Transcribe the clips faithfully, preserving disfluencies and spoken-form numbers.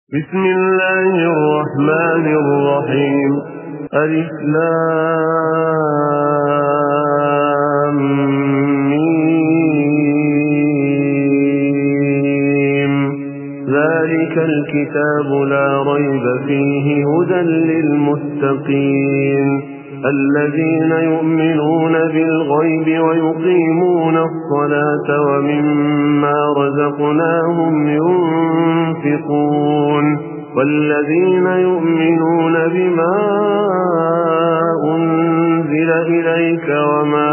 بسم الله الرحمن الرحيم. ألف لام ميم. ذلك الكتاب لا ريب فيه هدى للمتقين الذين يؤمنون بالغيب ويقيمون الصلاة ومما رزقناهم ينفقون والذين يؤمنون بما أنزل إليك وما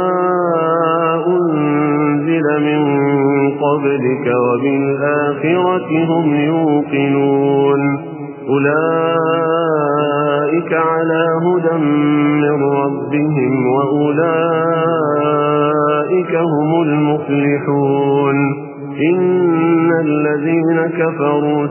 أنزل من قبلك وبالآخرة هم يوقنون أولئك على هدى من ربهم وأولئك هم المفلحون. إن الذين كفروا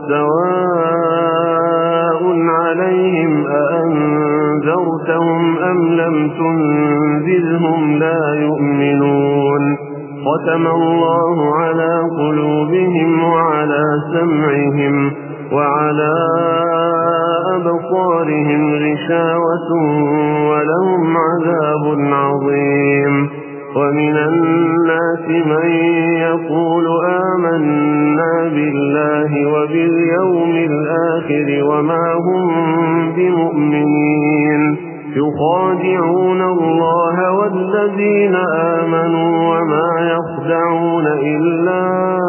سواء عليهم أأنذرتهم أم لم تنذرهم لا يؤمنون. ختم الله على قلوبهم وعلى سمعهم وعلى أبصارهم غشاوة ولهم عذاب عظيم. ومن الناس من يقول آمنا بالله وباليوم الآخر وما هم بمؤمنين يخادعون الله والذين آمنوا وما يخدعون إلا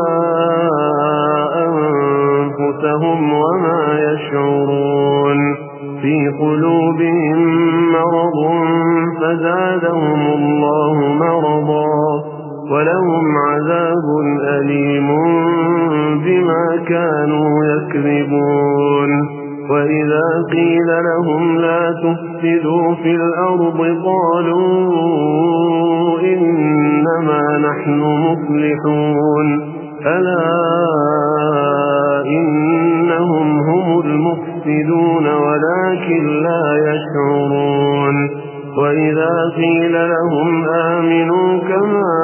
أنفسهم وما يشعرون. في قلوبهم مرض فزادهم الله مرضا ولهم عذاب أليم بما كانوا يكذبون. وإذا قيل لهم لا تفسدوا في الأرض قالوا إنما نحن مصلحون ألا إنهم هم المفسدون ولكن لا يشعرون. وإذا قيل لهم آمنوا كما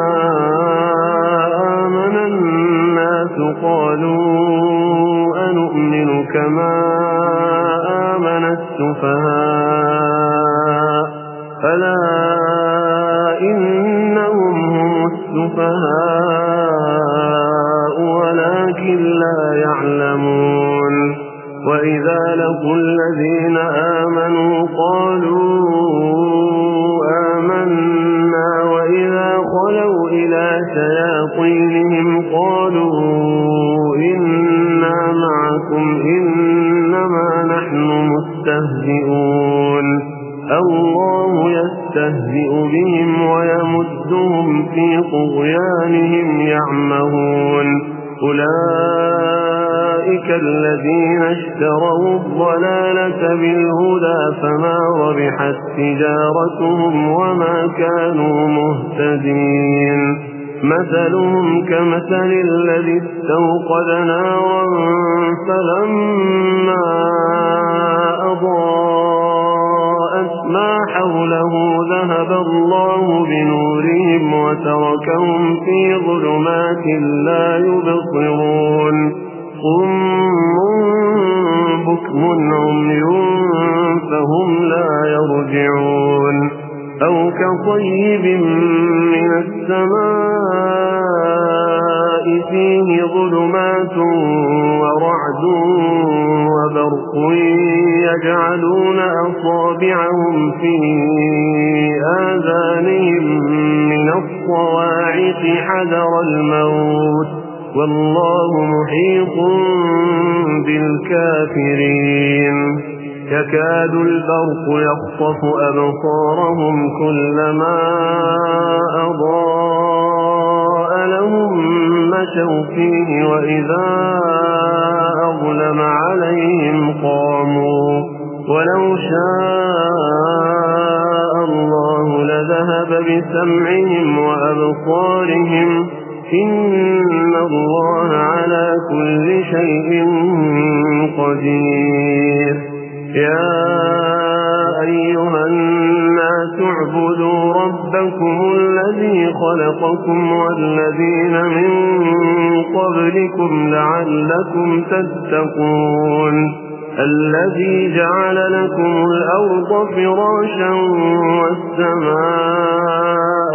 آمن الناس قالوا أنؤمن كما آمن السفهاء ألا إنهم هم السفهاء ولكن لا يعلمون. وإذا لقوا الذين آمنوا قالوا آمنا وإذا خلوا إلى شياطينهم قالوا إنا معكم إنما نحن مستهزئون. الله يستهزئ بهم ويمدهم في طغيانهم يعمهون. أولئك الذين اشتروا الضلالة بالهدى فما ربحت تجارتهم وما كانوا مهتدين. مثلهم كمثل الذي استوقد نارا فلما أضاءت ما حوله ذهب الله بنورهم وتركهم في ظلمات لا يبصرون. صم بكم عمي فهم لا يرجعون. أو كصيب من السماء فيه ظلمات ورعد وبرق يجعلون أصابعهم في آذانهم من الصواعق حذر الموت والله محيط بالكافرين. يكاد البرق يخطف أبصارهم كلما أضاء لهم مشوا فيه وإذا أظلم عليهم قاموا ولو شاء الله لذهب بسمعهم وأبصارهم إن الله على كل شيء قدير. يا أيها الناس اعبدوا ربكم الذي خلقكم والذين من قبلكم لعلكم تتقون الذي جعل لكم الأرض فراشا والسماء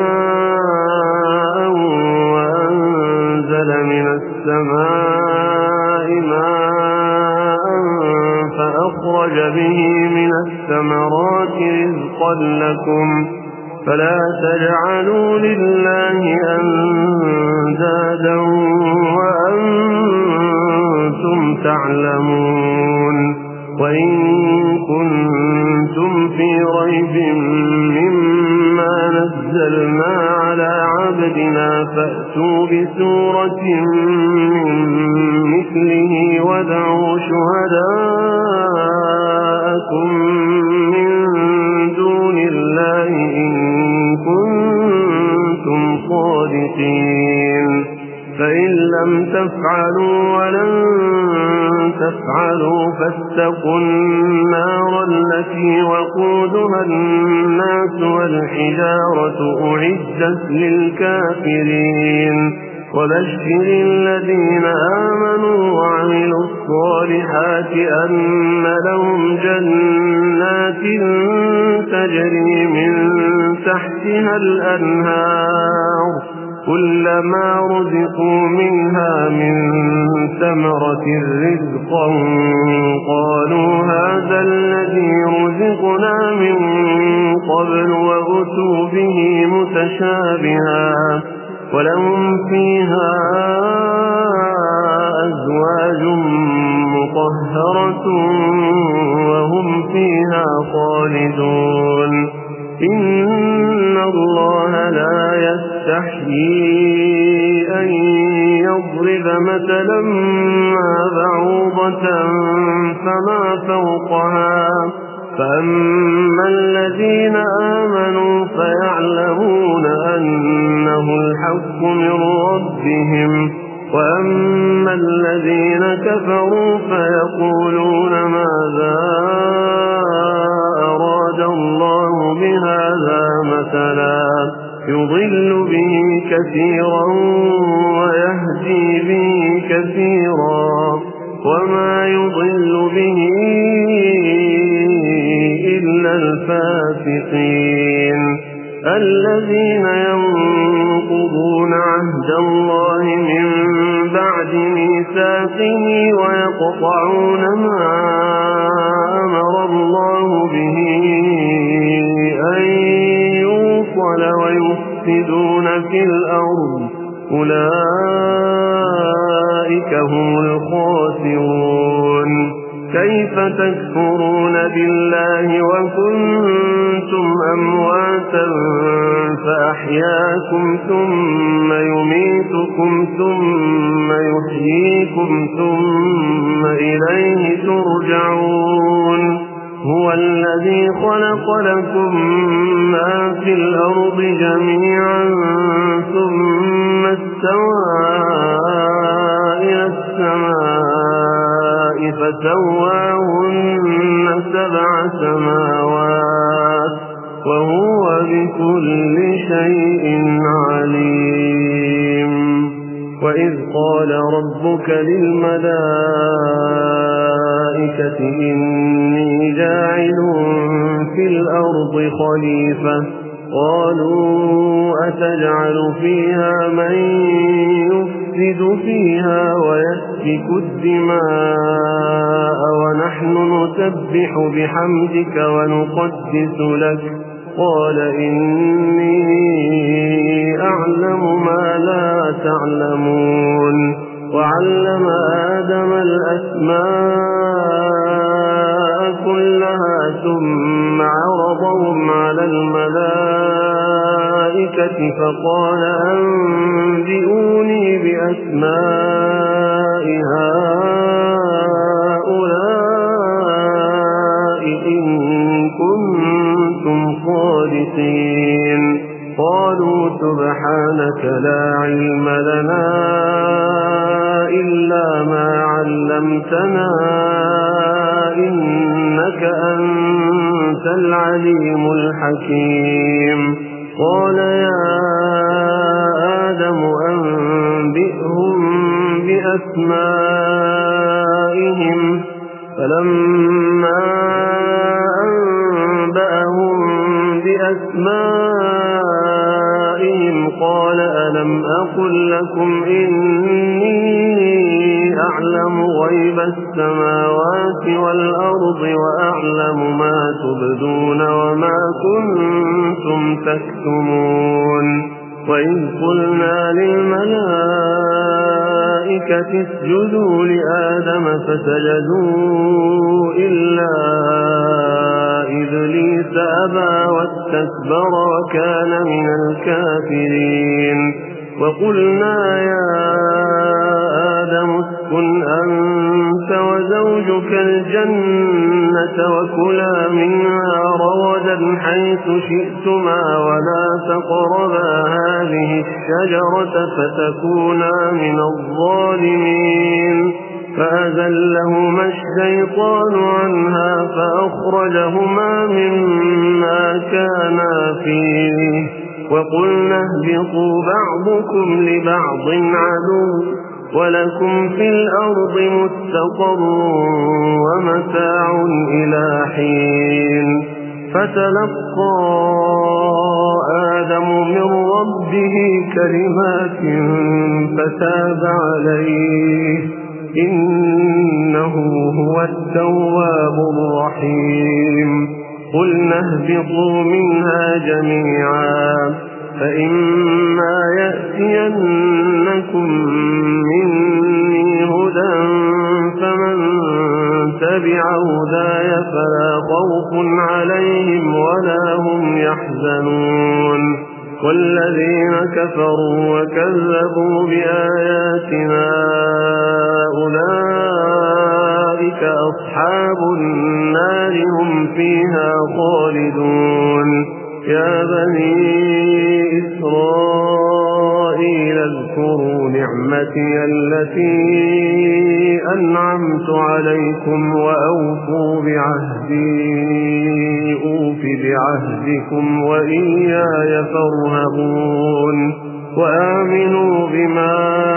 بناء وأنزل من السماء ماء فأخرج به من الثمرات رزقا لكم فلا تجعلوا لله أندادا وأنتم تعلمون وإن كنتم في ريب مما نزلنا على عبدنا فأتوا بسورة من مثله وادعوا شهداءكم من دون الله إن كنتم صادقين فإن لم تفعلوا ولن تفعلوا فاتقوا النار التي وقودها الناس والحجارة أعدت للكافرين وبشر الذين آمنوا وعملوا الصالحات أن لهم جنات تجري من تحتها الأنهار كلما رزقوا منها من ثمرة رزقا قالوا هذا الذي رزقنا من قبل وأتوا به متشابها ولهم فيها أزواج مطهرة وهم فيها خالدون إن الله لا يستحيي أن يضرب مثلا ما بعوضة فما فوقها فأما الذين آمنوا فيعلمون أنه الحق من ربهم وأما الذين كفروا فيقولون ماذا أراد الله بهذا مثلا يضل به كثيرا ويهدي به كثيرا وما يضل به إلا الفاسقين الذين ينقضون عهد الله من بعد ميثاقه ويقطعون ما أمر الله به أن يوصل ويفسدون في الأرض أولئك هم الخاسرون كيف تكفرون بالله وكنتم أمواتا فأحياكم ثم يميتكم ثم يحييكم ثم إليه ترجعون هو الذي خلق لكم ما في الأرض جميعا ثم استوى إلى السماء فسواهن سبع سماوات وهو بكل شيء عليم وإذ قال ربك للملائكة إني جاعل في الأرض خليفة قالوا أتجعل فيها من يفسد فيها ويسفك الدماء ونحن نسبح بحمدك ونقدس لك قال إني أعلم ما لا تعلمون وعلم آدم الأسماء كلها ثم عرضهم على الملائكة فقال أنبئوني بأسماء هؤلاء إن كنتم صادقين قالوا سبحانك لا علم لنا إلا ما علمتنا إنك أنت العليم الحكيم قال يا بأسمائهم فلما أنبأهم بأسمائهم قال ألم أقل لكم إني أعلم غيب السماوات والأرض وأعلم ما تبدون وما كنتم تكتمون وإذ قلنا للملائكة اسجدوا لآدم فسجدوا إلا إبليس أبى واستكبر وكان من الكافرين وقلنا يا آدم اسكن أنت وزوجك الجنة وكلا منها رغدا حيث شئتما ولا تقربا هذه الشجرة فتكونا من الظالمين فأزلهما الشيطان عنها فأخرجهما مما كانا فيه وقلنا اهبطوا بعضكم لبعض عدو ولكم في الأرض مستقر ومتاع إلى حين فتلقى آدم من ربه كلمات فتاب عليه إنه هو التواب الرحيم قلنا اهبطوا منها جميعا فإما يأتينكم مني هدى فمن تبع هداي فلا خوف عليهم ولا هم يحزنون والذين كفروا وكذبوا بآياتنا أولئك أصحاب النار هم فيها خالدون يا بني إسرائيل اذكروا نعمتي التي أنعمت عليكم وأوفوا بعهدي أوف بعهدكم وإياي فارهبون وآمنوا بما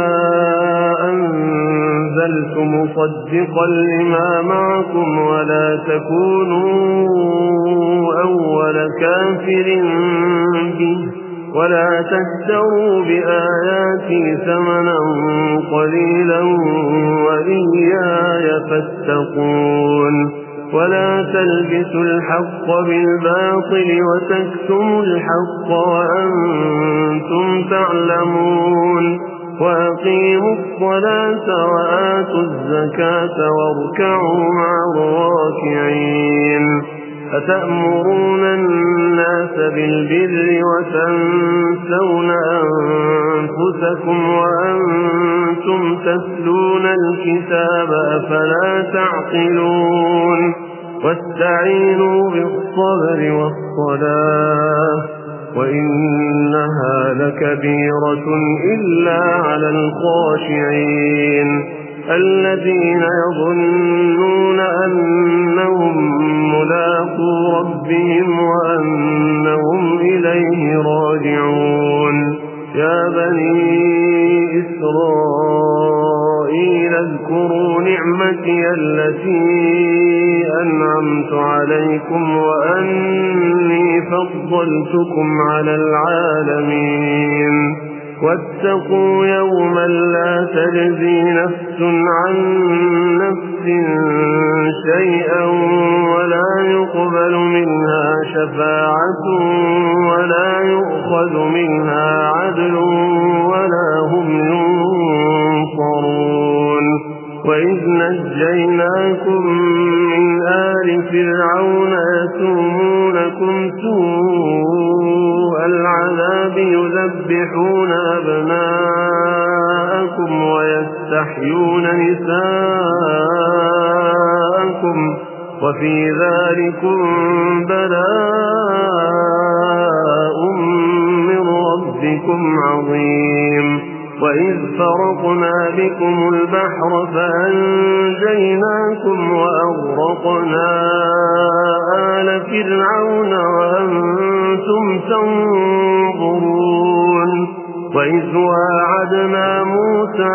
أنزلت مصدقا لما معكم ولا تكونوا أول كافر به ولا تشتروا بآياتي ثمنا قليلا وإياي فاتقون ولا تلبسوا الحق بالباطل وتكتموا الحق وأنتم تعلمون وأقيموا الصلاة وآتوا الزكاة واركعوا مع الراكعين أتأمرون الناس بالبر وتنسون أنفسكم وأنتم تتلون الكتاب أفلا تعقلون واستعينوا بالصبر والصلاة وإنها لكبيرة إلا على الخاشعين الذين يظنون أنهم ملاقو ربهم وأنهم إليه راجعون يا بني إسرائيل اذكروا نعمتي التي أنعمت عليكم وأني فضلتكم على العالمين واتقوا يوما لا تجزي نفس عن نفس شيئا ولا يقبل منها شفاعة ولا يؤخذ منها عدل ولا هم ينصرون وإذ نجيناكم من آل فرعون يسومونكم سوء العذاب يذبحون أبناءكم ويستحيون نساءكم وفي ذلكم بلاء من ربكم عظيم وإذ فرقنا بكم البحر فأنجيناكم وأغرقنا آل فرعون وأنتم تنظرون وإذ واعدنا موسى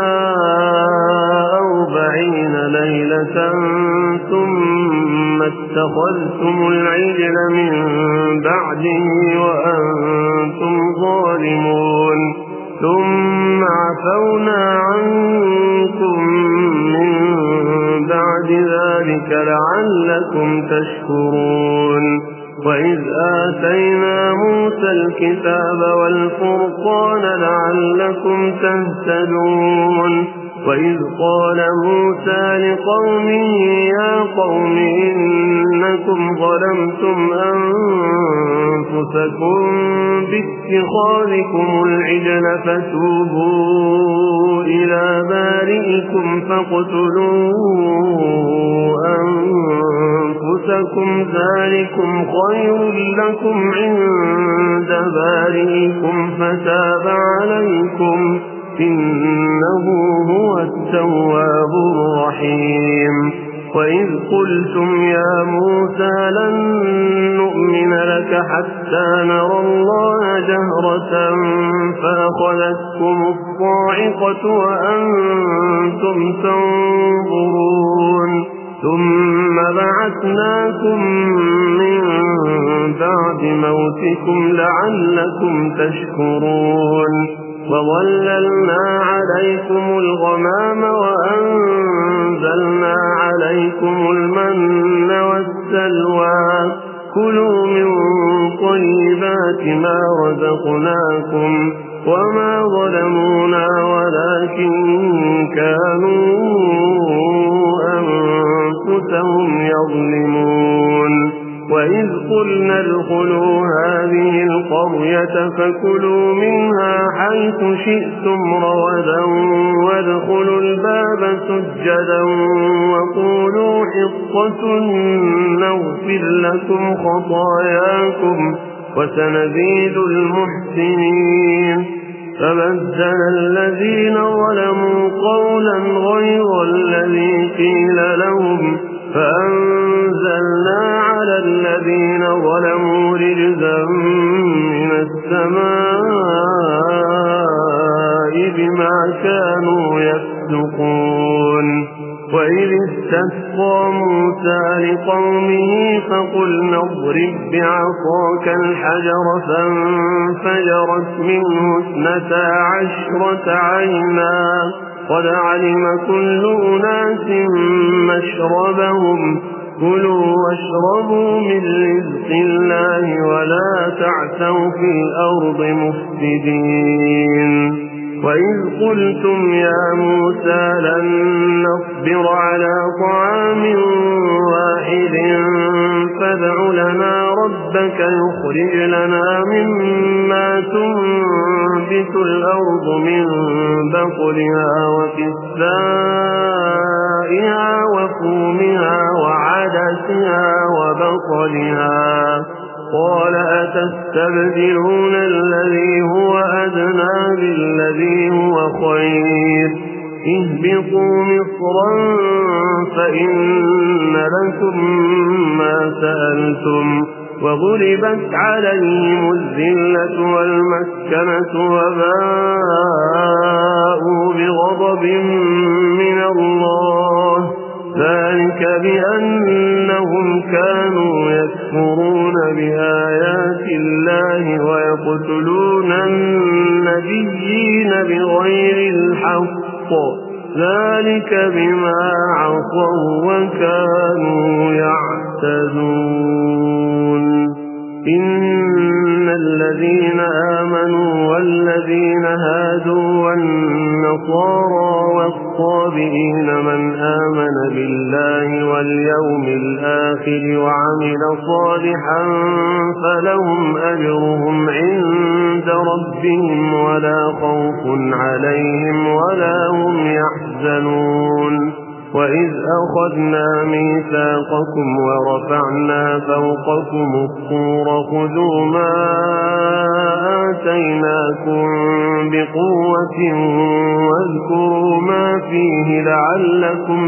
أربعين ليلة ثم اتخذتم العجل من بعده وأنتم ظالمون ثم عفونا عنكم من بعد ذلك لعلكم تشكرون وإذ آتينا موسى الكتاب والفرقان لعلكم تهتدون وإذ قال موسى لقومه يا قوم إنكم ظلمتم أنفسكم باتخاذكم العجل فتوبوا إلى بارئكم فاقتلوا أنفسكم ذلكم خير لكم عند بارئكم فتاب عليكم إنه هو التواب الرحيم وإذ قلتم يا موسى لن نؤمن لك حتى نرى الله جهرة فأخذتكم الصاعقة وأنتم تنظرون ثم بعثناكم من بعد موتكم لعلكم تشكرون وظللنا عليكم الغمام وأنزلنا عليكم المن والسلوى كلوا من طيبات ما رزقناكم وما ظلمونا ولكن كانوا أنفسهم يظلمون وإذ قلنا ادخلوا هذه القرية فكلوا منها حيث شئتم رغدا وادخلوا الباب سجدا وقولوا حطة نغفر لكم خطاياكم وسنزيد المحسنين فبدل الذين ظلموا قولا غير الذي قيل لهم فأنزلنا على الذين ظلموا رجزا من السماء بما كانوا يفسقون وإذ استسقى موسى لقومه فقلنا اضرب بعصاك الحجر فانفجرت منه اثنتا عشرة عينا قد علم كل أناس مشربهم كلوا واشربوا من رزق الله ولا تعثوا في الأرض مفسدين وإذ قلتم يا موسى لن نصبر على طعام واحد فادع لنا ربك يخرج لنا مما تنبت الأرض من بقلها وكسائها وفومها وعدسها وبصلها قال أتستبدلون الذي هو أدنى بالذي هو خير اهبطوا مصرا فإن لكم ما سألتم وضربت عليهم الذلة والمسكنة وباءوا بغضب من الله ذلك بأنهم كانوا يكفرون بآيات الله ويقتلون النبيين بغير الحق ذلك بما عصوا وكانوا يعتدون إن الذين آمنوا والذين هادوا والنصارى والصابئين من آمن بالله واليوم الآخر وعمل صالحا فلهم أجرهم عند ربهم ولا خوف عليهم ولا هم يحزنون وإذ أخذنا ميثاقكم ورفعنا فوقكم الطور خذوا ما آتيناكم بقوة واذكروا ما فيه لعلكم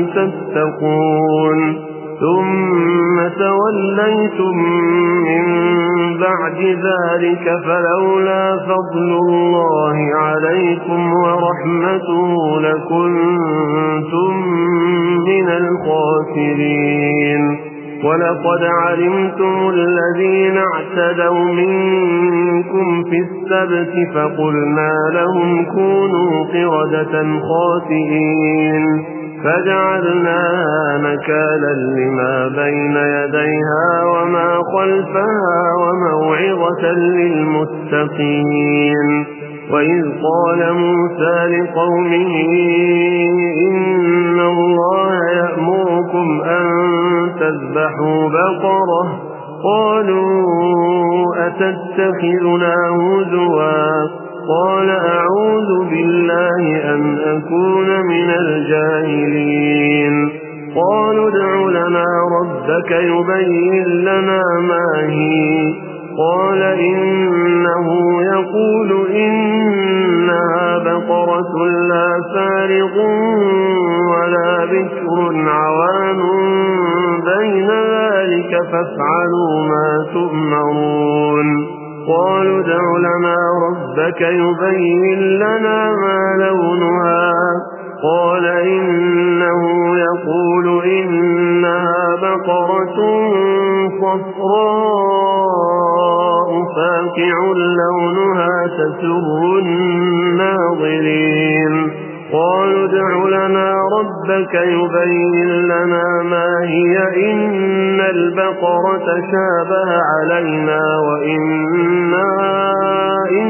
تتقون ثم توليتم من بعد ذلك فلولا فضل الله عليكم ورحمته لكنتم من الخاسرين ولقد علمتم الذين اعتدوا منكم في السبت فقلنا لهم كونوا قردة خاسئين فجعلناها نكالا لما بين يديها وما خلفها وموعظة للمتقين وإذ قال موسى لقومه إن الله يأمركم أن تذبحوا بقرة قالوا أتتخذنا هزوا قال أعوذ بالله أن أكون من الجاهلين قالوا ادع لنا ربك يبين لنا ما هي قال إنه يقول إنها بقرة لا فارغ ولا بكر عوان بين ذلك فافعلوا ما تؤمرون قالوا ادع لنا ربك يبين لنا ما لونها قال إنه يقول إنها بقرة صفراء فاقع لونها تسر الناظرين قالوا ادع لنا ربك يبين لنا ما هي إن البقرة شابه علينا وإنا إن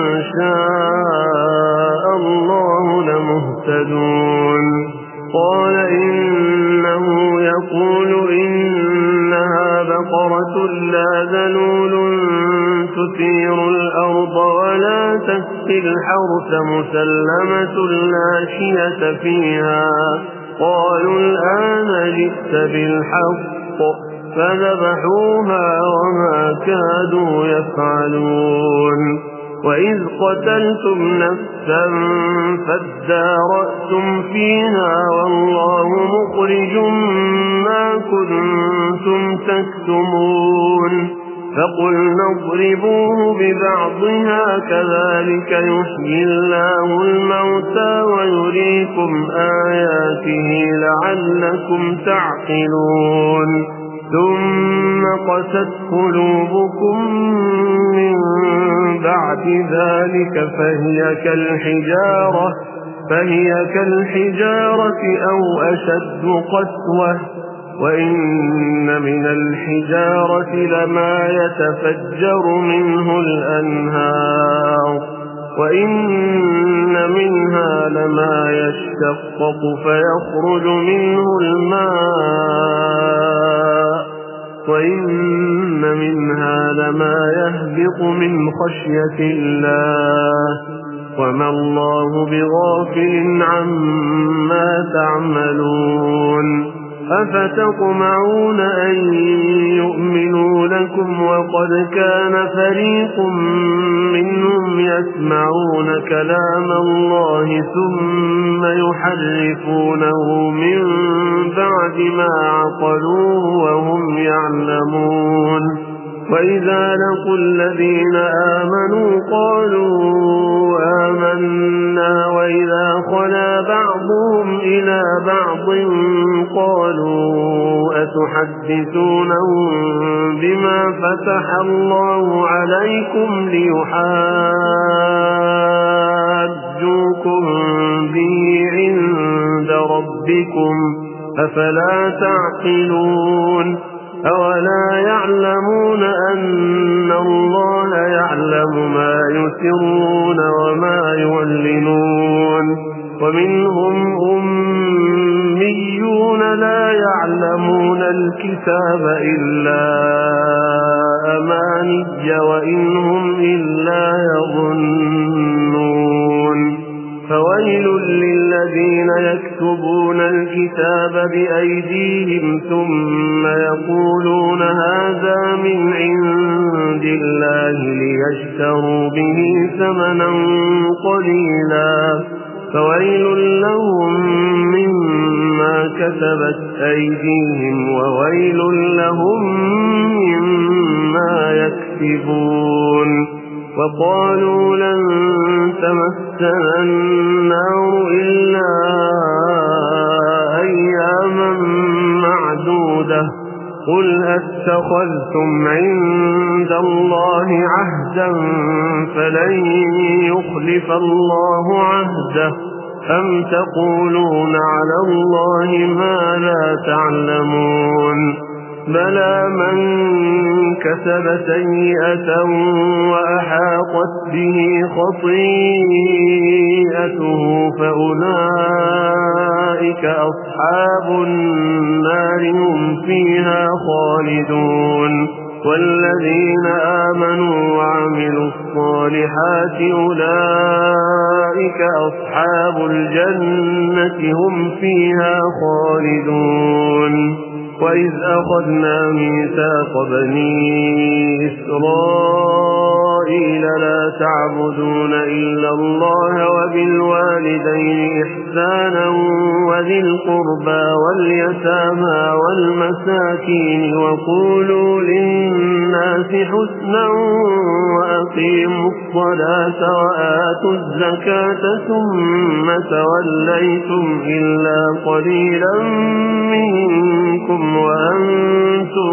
شاء الله لمهتدون قال إنه يقول إنها بقرة لا ذلول تثير الأرض ولا تسقي الحرث مسلمة لا شية فيها قالوا الآن جئت بالحق فذبحوها وما كادوا يفعلون وإذ قتلتم نفسا فادارأتم فيها والله مخرج ما كنتم تكتمون فقلنا اضربوه ببعضها كذلك يحيي الله الموتى ويريكم آياته لعلكم تعقلون ثم قست قلوبكم من بعد ذلك فهي كالحجارة فهي كالحجارة أو أشد قسوة وإن من الحجارة لما يتفجر منه الأنهار وإن منها لما يشتقق فيخرج منه الماء وإن منها لما يهبط من خشية الله وما الله بغافل عما تعملون أفتطمعون أن يؤمنوا لكم وقد كان فريق منهم يسمعون كلام الله ثم يحرفونه من بعد ما عقلوه وهم يعلمون وإذا لقوا الذين آمنوا قالوا آمنا وإذا خلا بعضهم إلى بعض قالوا أتحدثونهم بما فتح الله عليكم ليحاجوكم به عند ربكم أفلا تعقلون أولا يعلمون أن الله يعلم ما يسرون وما يعلنون ومنهم أميون لا يعلمون الكتاب إلا أماني وإن هم إلا يظنون فويل للذين يكتبون الكتاب بأيديهم ثم يقولون هذا من عند الله ليشتروا به ثمنا قليلا فويل لهم مما كتبت أيديهم وويل لهم مما يكتبون يكسبون وقالوا لن تمسنا النار إلا أياما معدودة قل أتخذتم عند الله عهدا فلن يخلف الله عهده أم تقولون على الله ما لا تعلمون بلى من كسب سيئة وأحاطت به خطيئته فأولئك أصحاب النار هم فيها خالدون والذين آمنوا وعملوا الصالحات أولئك أصحاب الجنة هم فيها خالدون وإذ أخذنا ميثاق بني إسرائيل لا تعبدون إلا الله وبالوالدين إحسانا وذي القربى واليتامى والمساكين وقولوا للناس حسنا وأقيموا الصلاة وآتوا الزكاة ثم توليتم إلا قليلا منكم وأنتم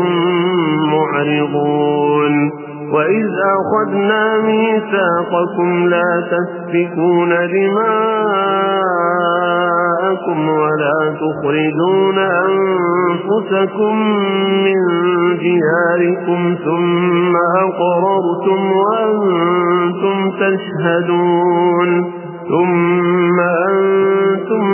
معرضون وإذ أخذنا ميثاقكم لا تسفكون دماءكم ولا تخرجون أنفسكم من دياركم ثم أقررتم وأنتم تشهدون ثم أنتم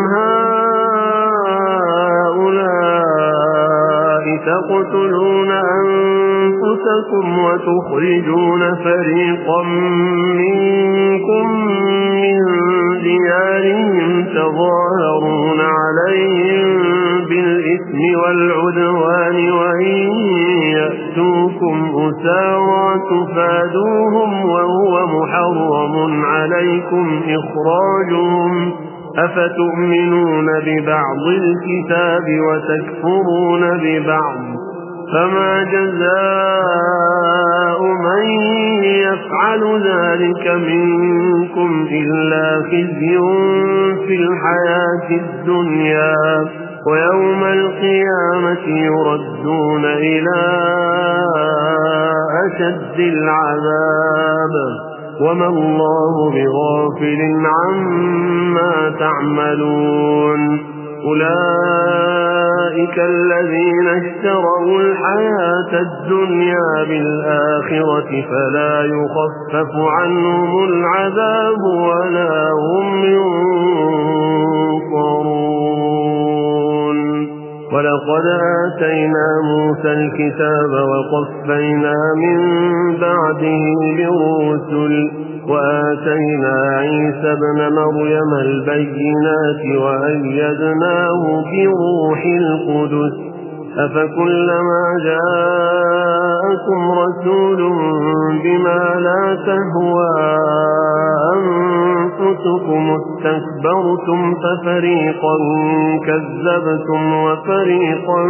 هؤلاء تقتلون أنفسكم وتخرجون فريقا منكم من ديارهم تظاهرون عليهم بالإثم والعدوان وإن يأتوكم أسارى تفادوهم وهو محرم عليكم إخراجهم أفتؤمنون ببعض الكتاب وتكفرون ببعض فما جزاء من يفعل ذلك منكم إلا خزي في الحياة الدنيا ويوم القيامة يردون إلى أشد العذاب وما الله بغافل عما تعملون أولئك الذين اشتروا الحياة الدنيا بالآخرة فلا يخفف عنهم العذاب ولا هم ينصرون ولقد آتينا موسى الكتاب وقفينا من بعده بالرسل وآتينا عيسى ابن مريم البينات وأيدناه بروح القدس أفكلما جاءكم رسول بما لا تهوى أنفسكم استكبرتم ففريقا كذبتم وفريقا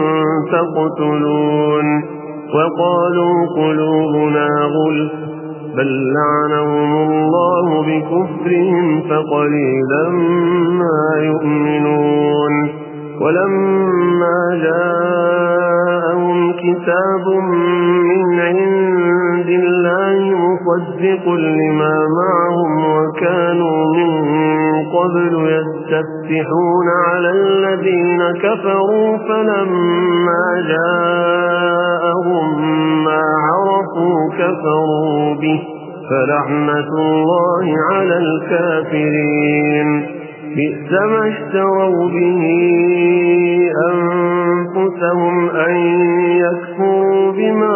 تقتلون وقالوا قلوبنا غلف بل لعنهم الله بكفرهم فقليلا ما يؤمنون ولما جاءهم كتاب من عند الله مصدق لما معهم وكانوا من قبل يستفتحون على الذين كفروا فلما جاءهم ما عرفوا كفروا به فلعنة الله على الكافرين بئس ما اشتروا به أنفسهم أن يكفروا بما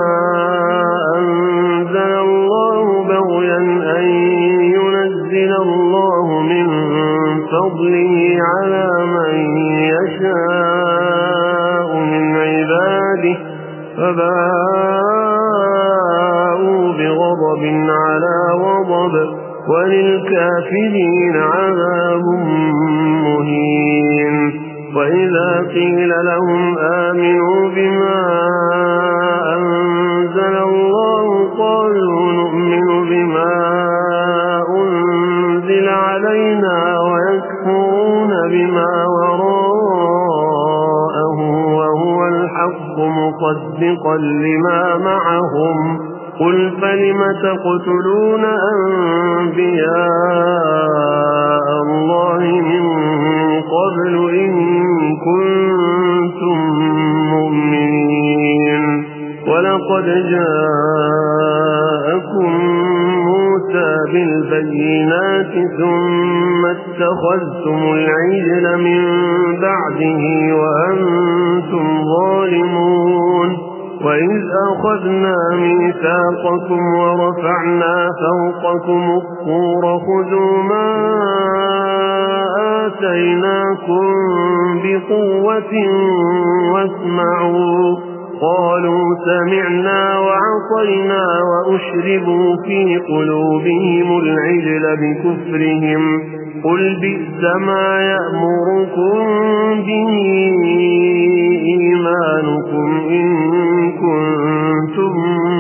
أنزل الله بغيا أن ينزل الله من فضله على من يشاء من عباده فباءوا بغضب على غضب وللكافرين عذاب مهين وإذا قيل لهم آمنوا بما أنزل الله مصدقا لما معهم قل فلم تقتلون أنبياء الله من قبل إن كنتم مؤمنين ولقد جاءكم موسى بالبينات ثم اتخذتم العجل من بعده وأنتم ظالمون وإذ أخذنا ميثاقكم ورفعنا فوقكم الطور خذوا ما آتيناكم بقوة واسمعوا قالوا سمعنا وعصينا وأشربوا في قلوبهم العجل بكفرهم قل بئس ما يأمركم به إيمانكم إن كنتم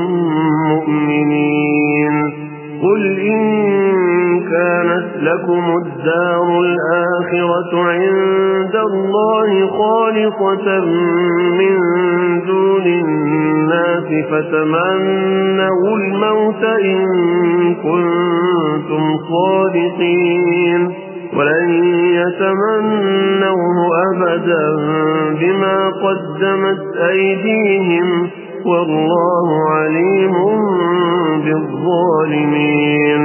مؤمنين قل إن كانت لكم الدار الآخرة عند الله خالصة من دون الناس فتمنوا الموت إن كنتم صادقين ولن يتمنوه أبدا بما قدمت أيديهم والله عليم بالظالمين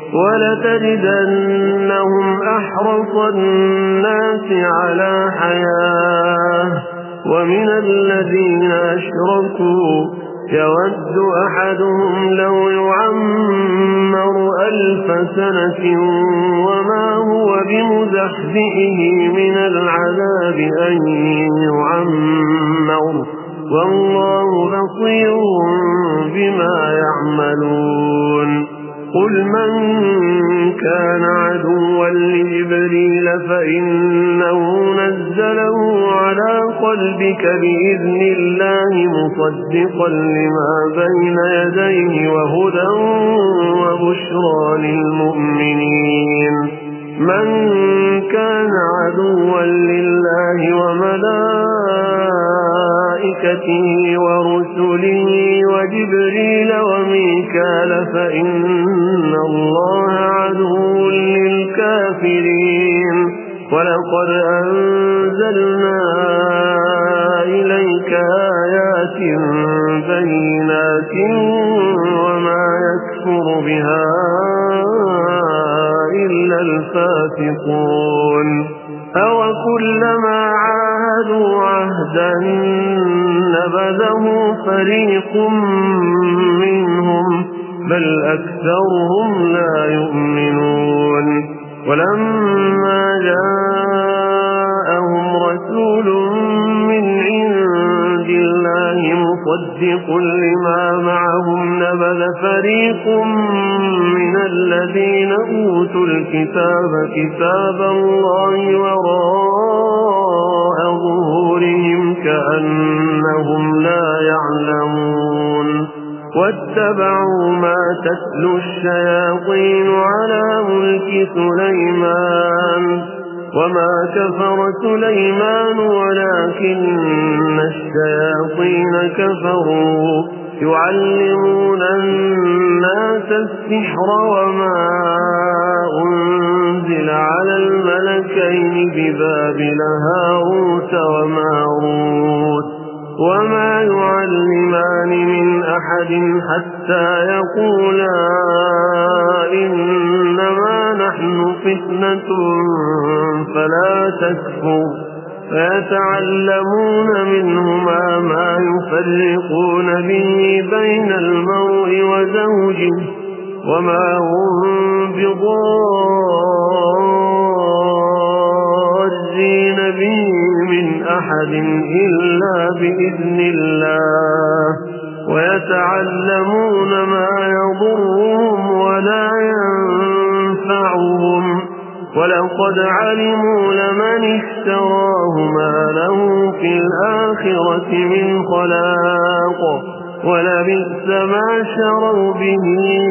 ولتجدنهم أحرص الناس على حياة ومن الذين أشركوا يود أحدهم لو يعمر ألف سنة وما هو بمزحزحه من العذاب أن يعمر والله بصير بما يعملون قل من كان عدوا لجبريل فإنه نزله على قلبك بإذن الله مصدقا لما بين يديه وهدى وبشرى للمؤمنين من كان عدوا لله وملائكته ورسله وجبريل وميكال فإن الله عدو للكافرين ولقد أنزلنا إليك آيات بينات وما يكفر بها إلا الفاسقون أوكلما عاهدوا عهدا نبذه فريق منهم بل أكثرهم لا يؤمنون ولما جاءهم رسول من عند الله مصدق لما معهم نبذ فريق من الذين أوتوا الكتاب كتاب الله وراء ظهورهم كأنهم لا يعلمون واتبعوا ما تتلو الشياطين على ملك سليمان وما كفر سليمان ولكن الشياطين كفروا يعلمون الناس السحر وما أنزل على الملكين ببابل هاروت وماروت وما يعلمان من أحد حتى يقولا إنما نحن فتنة فلا تكفر فيتعلمون منهما ما يفرقون به بين المرء وزوجه وما هم بضارين به من أحد إلا بإذن الله ويتعلمون ما يضرهم ولا ينفعهم ولقد علموا لمن اشتراه ما له في الآخرة من خلاق ولبئس ما شروا به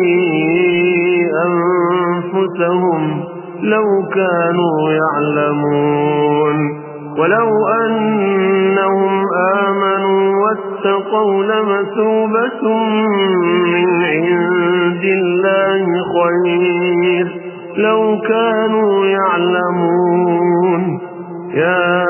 أنفسهم لو كانوا يعلمون ولو أنهم آمنوا وألقوا لمثوبة من عند الله خير لو كانوا يعلمون. يا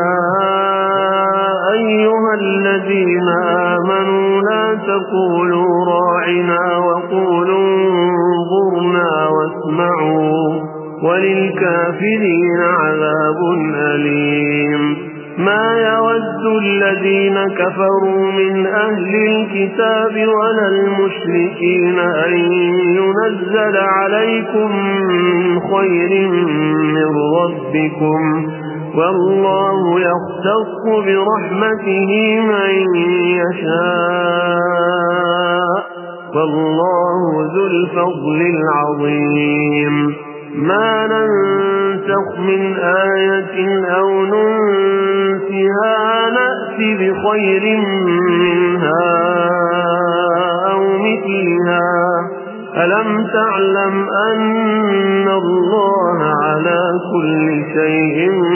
أيها الذين آمنوا لا تقولوا راعنا وقولوا انظرنا واسمعوا وللكافرين عذاب أليم. ما يود الذين كفروا من أهل الكتاب ولا المشركين أن ينزل عليكم من خير من ربكم والله يختص برحمته من يشاء والله ذو الفضل العظيم. ما ننسخ من آية أو ننسها نأتي بخير منها أو مثلها. ألم تعلم أن الله على كل شيء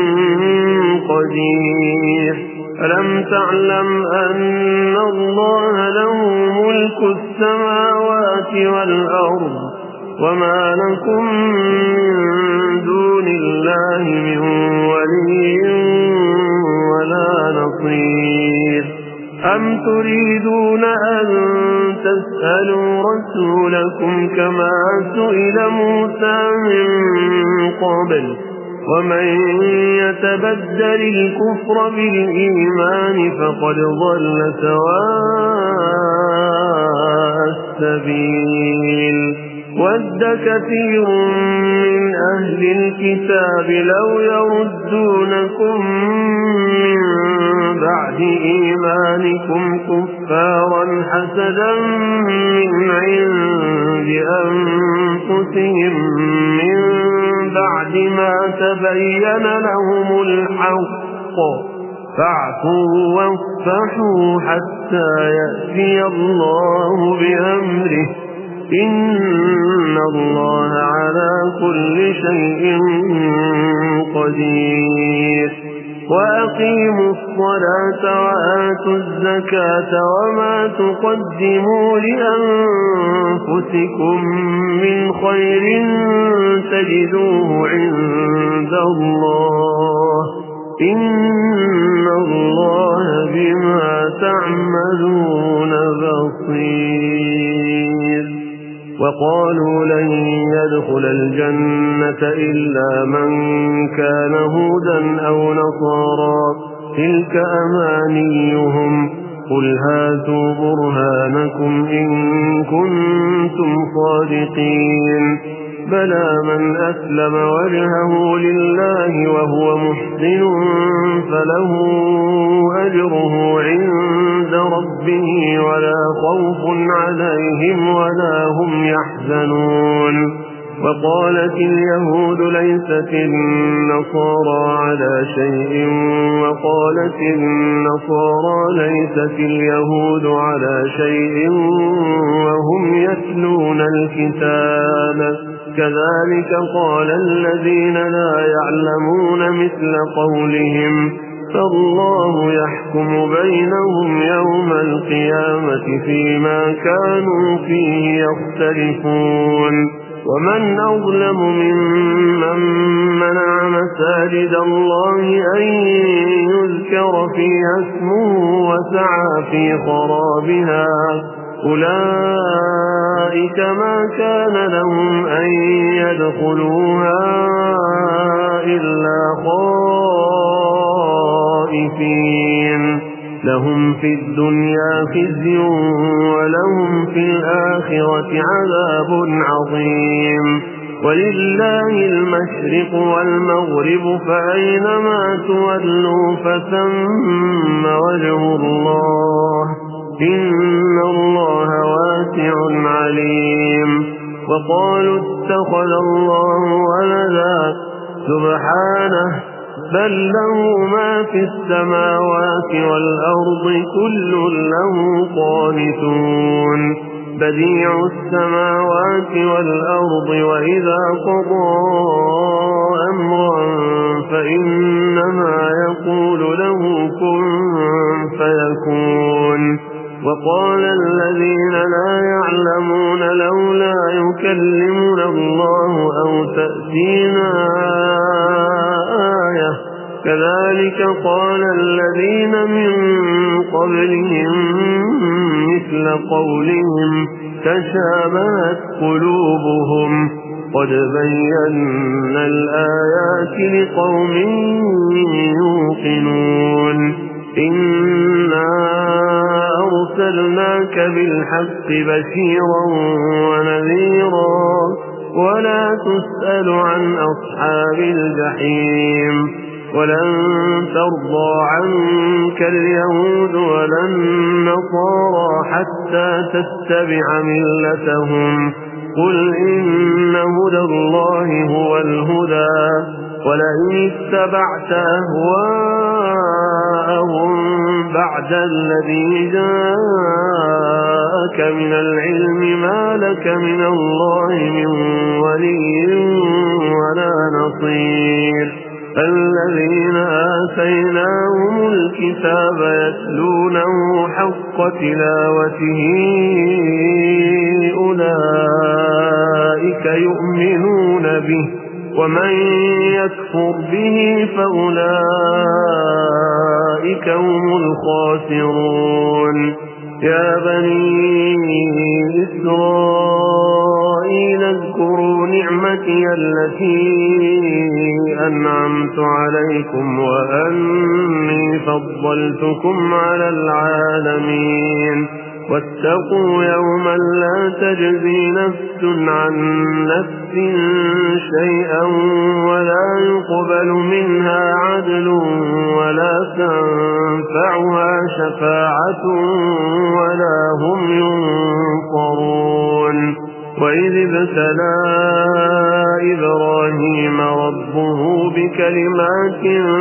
قدير؟ ألم تعلم أن الله له ملك السماوات والأرض وما لكم من دون الله من ولي ولا نصير؟ أم تريدون أن تسألوا رسولكم كما سئل موسى من قبل ومن يتبدل الكفر بالإيمان فقد ضل سواء السبيل. ود كثير من أهل الكتاب لو يردونكم من بعد إيمانكم كفارا حسدا من عند أنفسهم من بعد ما تبين لهم الحق فاعفوا واصفحوا حتى يأتي الله بأمره إن الله على كل شيء قدير. وأقيموا الصلاة وآتوا الزكاة وما تقدموا لأنفسكم من خير تجدوه عند الله إن الله بما تعملون بصير. وقالوا لن يدخل الجنة إلا من كان هودا أو نصارى تلك أمانيهم قل هاتوا برهانكم إن كنتم صادقين. بلى من أسلم وجهه لله وهو محسن فله أجره عند ربه ولا خوف عليهم ولا هم يحزنون. وقالت اليهود ليست النصارى على شيء وقالت النصارى ليست اليهود على شيء وهم يتلون الكتاب كذلك قال الذين لا يعلمون مثل قولهم فالله يحكم بينهم يوم القيامة فيما كانوا فيه يختلفون. ومن أظلم ممن منع مساجد الله أن يذكر فيها اسمه وسعى في خرابها أولئك ما كان لهم أن يدخلوها إلا خائفين لهم في الدنيا خزي ولهم في الآخرة عذاب عظيم. ولله المشرق والمغرب فأينما تولوا فثم وجه الله إن الله واسع عليم. وقالوا اتخذ الله ولدا سبحانه بل له ما في السماوات والأرض كل له قانتون. بديع السماوات والأرض وإذا قضى أمرا فإنما يقول له كن فيكون. وقال الذين لا يعلمون لولا يكلمنا الله أو تأتينا آية كذلك قال الذين من قبلهم مثل قولهم تشابهت قلوبهم قد بينا الآيات لقوم يوقنون إنا أرسلناك بالحق بشيرا ونذيرا ولا تسأل عن أصحاب الجحيم ولن ترضى عنك اليهود ولا النصارى حتى تتبع ملتهم قل إن هدى الله هو الهدى ولئن اتبعت أهواءهم بعد الذي جاءك من العلم ما لك من الله من ولي ولا نصير الذين آتيناهم الكتاب يتلونه حق تلاوته أولئك يؤمنون به ومن يكفر به فأولئك هم الخاسرون يا بني إسرائيل اذكروا نعمتي التي أنعمت عليكم وأني فضلتكم على العالمين واتقوا يوما لا تجزي نفس عن نفس شيئا ولا يقبل منها عدل ولا تنفعها شفاعة ولا هم ينصرون وإذ ابتلى إبراهيم ربه بكلمات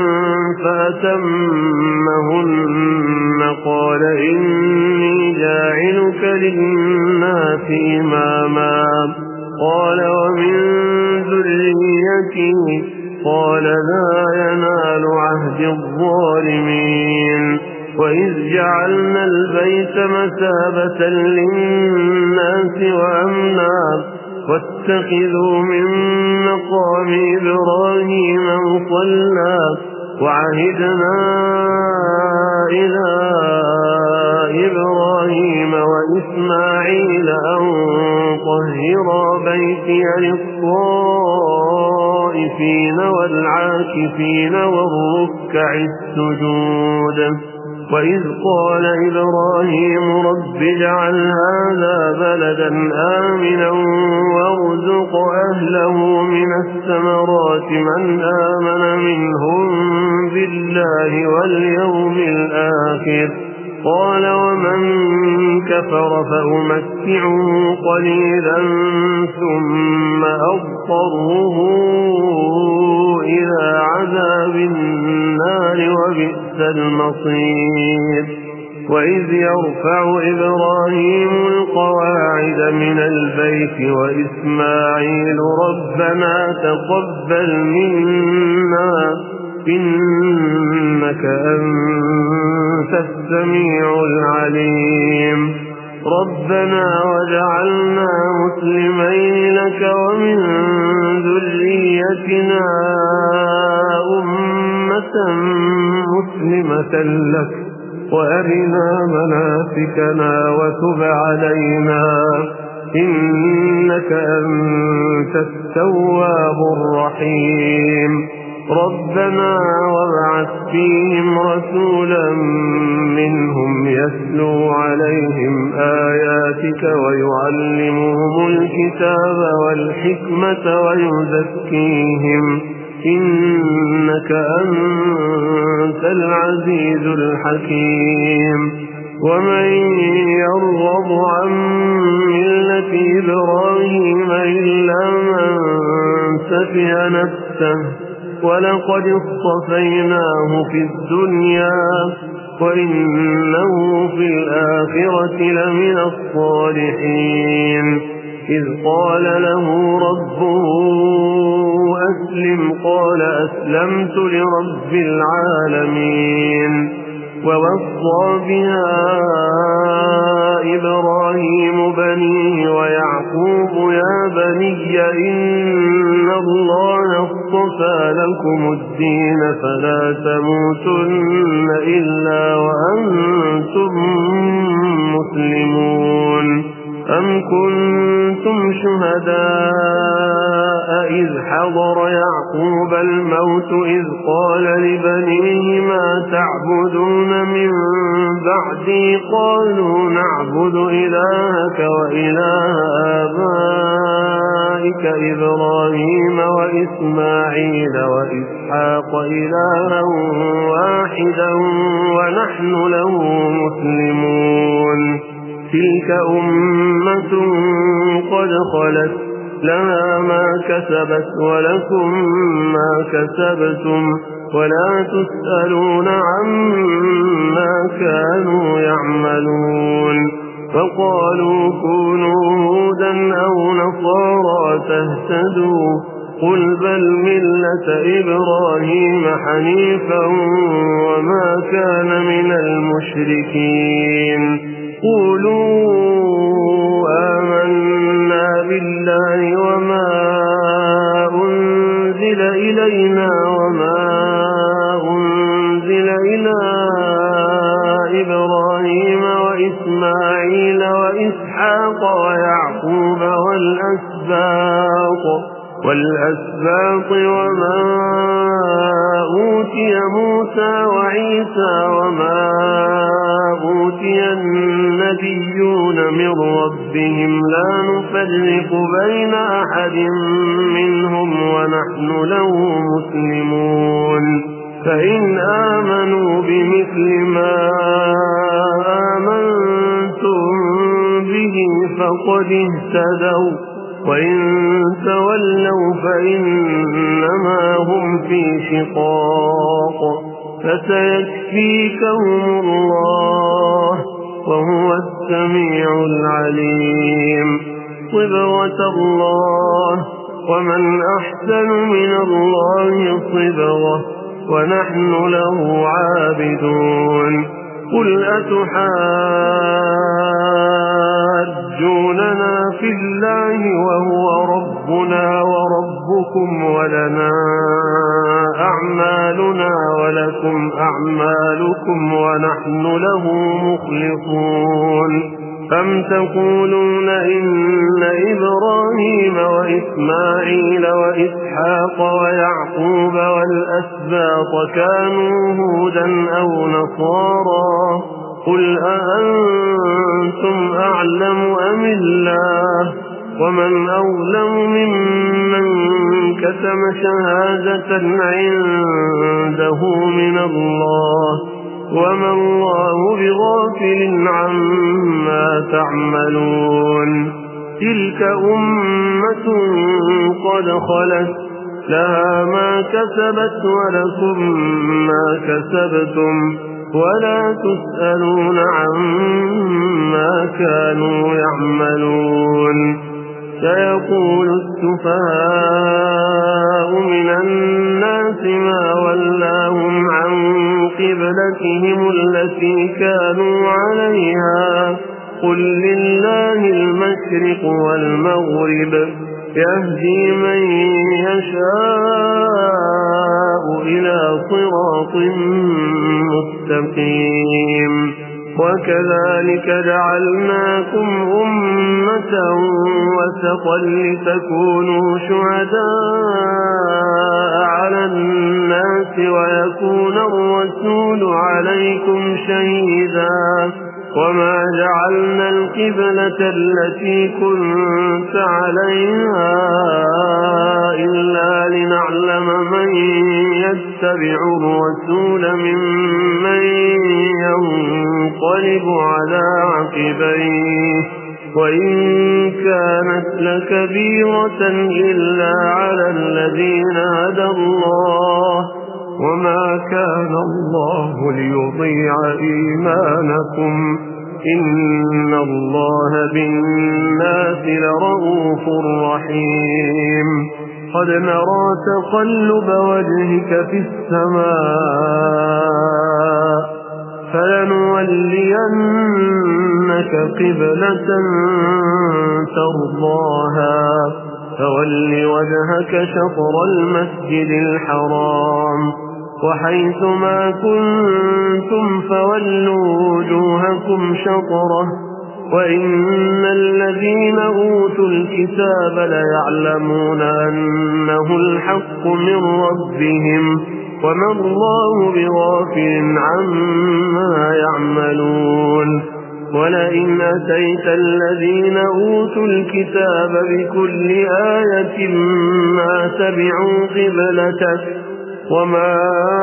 فأتمهن قال إني جاعلك للناس إماما قال ومن ذريتي قال لا ينال عهد الظالمين وإذ جعلنا البيت مثابة للناس وأمنا واتخذوا من مقام إبراهيم مصلى وعهدنا إلى إبراهيم وإسماعيل أن طهرا بيتي للطائفين والعاكفين والركع السجود وإذ قال إبراهيم رب اجعل هذا بلدا آمنا وارزق أهله من الثمرات من آمن منهم بالله واليوم الآخر قال ومن كفر فأمتعه قليلا ثم أضطره إلى عذاب النار وبئس المصير وإذ يرفع إبراهيم القواعد من البيت وإسماعيل ربنا تقبل منا إنك أنت السميع العليم ربنا وجعلنا مسلمين لك ومن ذريتنا أمة مسلمة لك وأرنا مناسكنا وتب علينا إنك أنت التواب الرحيم ربنا وابعث فيهم رسولا منهم يتلو عليهم آياتك ويعلمهم الكتاب والحكمة ويزكيهم إنك أنت العزيز الحكيم ومن يرغب عن ملة إبراهيم إلا من سفه نفسه ولقد اصطفيناه في الدنيا وإنه في الآخرة لمن الصالحين إذ قال له ربه أسلم قال أسلمت لرب العالمين ووصى بها إبراهيم بنيه ويعقوب يا بني إن الله اصطفى لكم الدين فلا تموتن إلا وأنتم مسلمون أم كنتم شهداء إذ حضر يعقوب الموت إذ قال لبنيه ما تعبدون من بعدي قالوا نعبد إلهك وإله آبائك إبراهيم وإسماعيل وإسحاق إلها واحدا ونحن له مسلمون تلك أمة قد خلت لها ما كسبت ولكم ما كسبتم ولا تسألون عما كانوا يعملون فقالوا كونوا هودا أو نصارى تهتدوا قل بل ملة إبراهيم حنيفا وما كان من المشركين قولوا آمنا بالله وما أنزل إلينا وما أنزل إلى إبراهيم وإسماعيل وإسحاق ويعقوب والأسباط والأسباط وما أوتي موسى وعيسى وما أوتي النبيون من ربهم لا نفرق بين أحد منهم ونحن له مسلمون فإن آمنوا بمثل ما آمنتم به فقد اهتدوا وإن تولوا فإنما هم في شقاق فسيكفيكهم الله وهو السميع العليم صبغة الله ومن أحسن من الله صبغة ونحن له عابدون قل أتحاجوننا في الله وهو ربنا وربكم ولنا أعمالنا ولكم أعمالكم ونحن له مخلصون أم تقولون إن إبراهيم وإسماعيل وإسحاق ويعقوب والأسباط كانوا هودا أو نصارى قل أأنتم أعلم أم الله ومن أظلم ممن كتم شهادة عنده من الله وما الله بغافل عما تعملون تلك أمة قد خلت لها ما كسبت ولكم ما كسبتم ولا تسألون عما كانوا يعملون سيقول السفهاء من الناس ما ولاهم عن قبلتهم التي كانوا عليها قل لله المشرق والمغرب يهدي من يشاء إلى صراط مستقيم وكذلك جعلناكم أمة وسطا لتكونوا شهداء على الناس ويكون الرسول عليكم شهيدا وما جعلنا القبلة التي كنت عليها إلا لنعلم من يتبع الرسول ممن ينقلب على عقبيه وإن كانت لكبيرة إلا على الذين هدى الله وما كان الله ليضيع إيمانكم إن الله بالناس لرؤوف رحيم قد نرى تقلب وجهك في السماء فلنولينك لك قبلة ترضاها فول وجهك شطر المسجد الحرام وحيث ما كنتم فولوا وجوهكم شطره وإن الذين أوتوا الكتاب ليعلمون أنه الحق من ربهم وما الله بغافل عما يعملون ولئن أتيت الذين أوتوا الكتاب بكل آية ما تبعوا قبلتك وما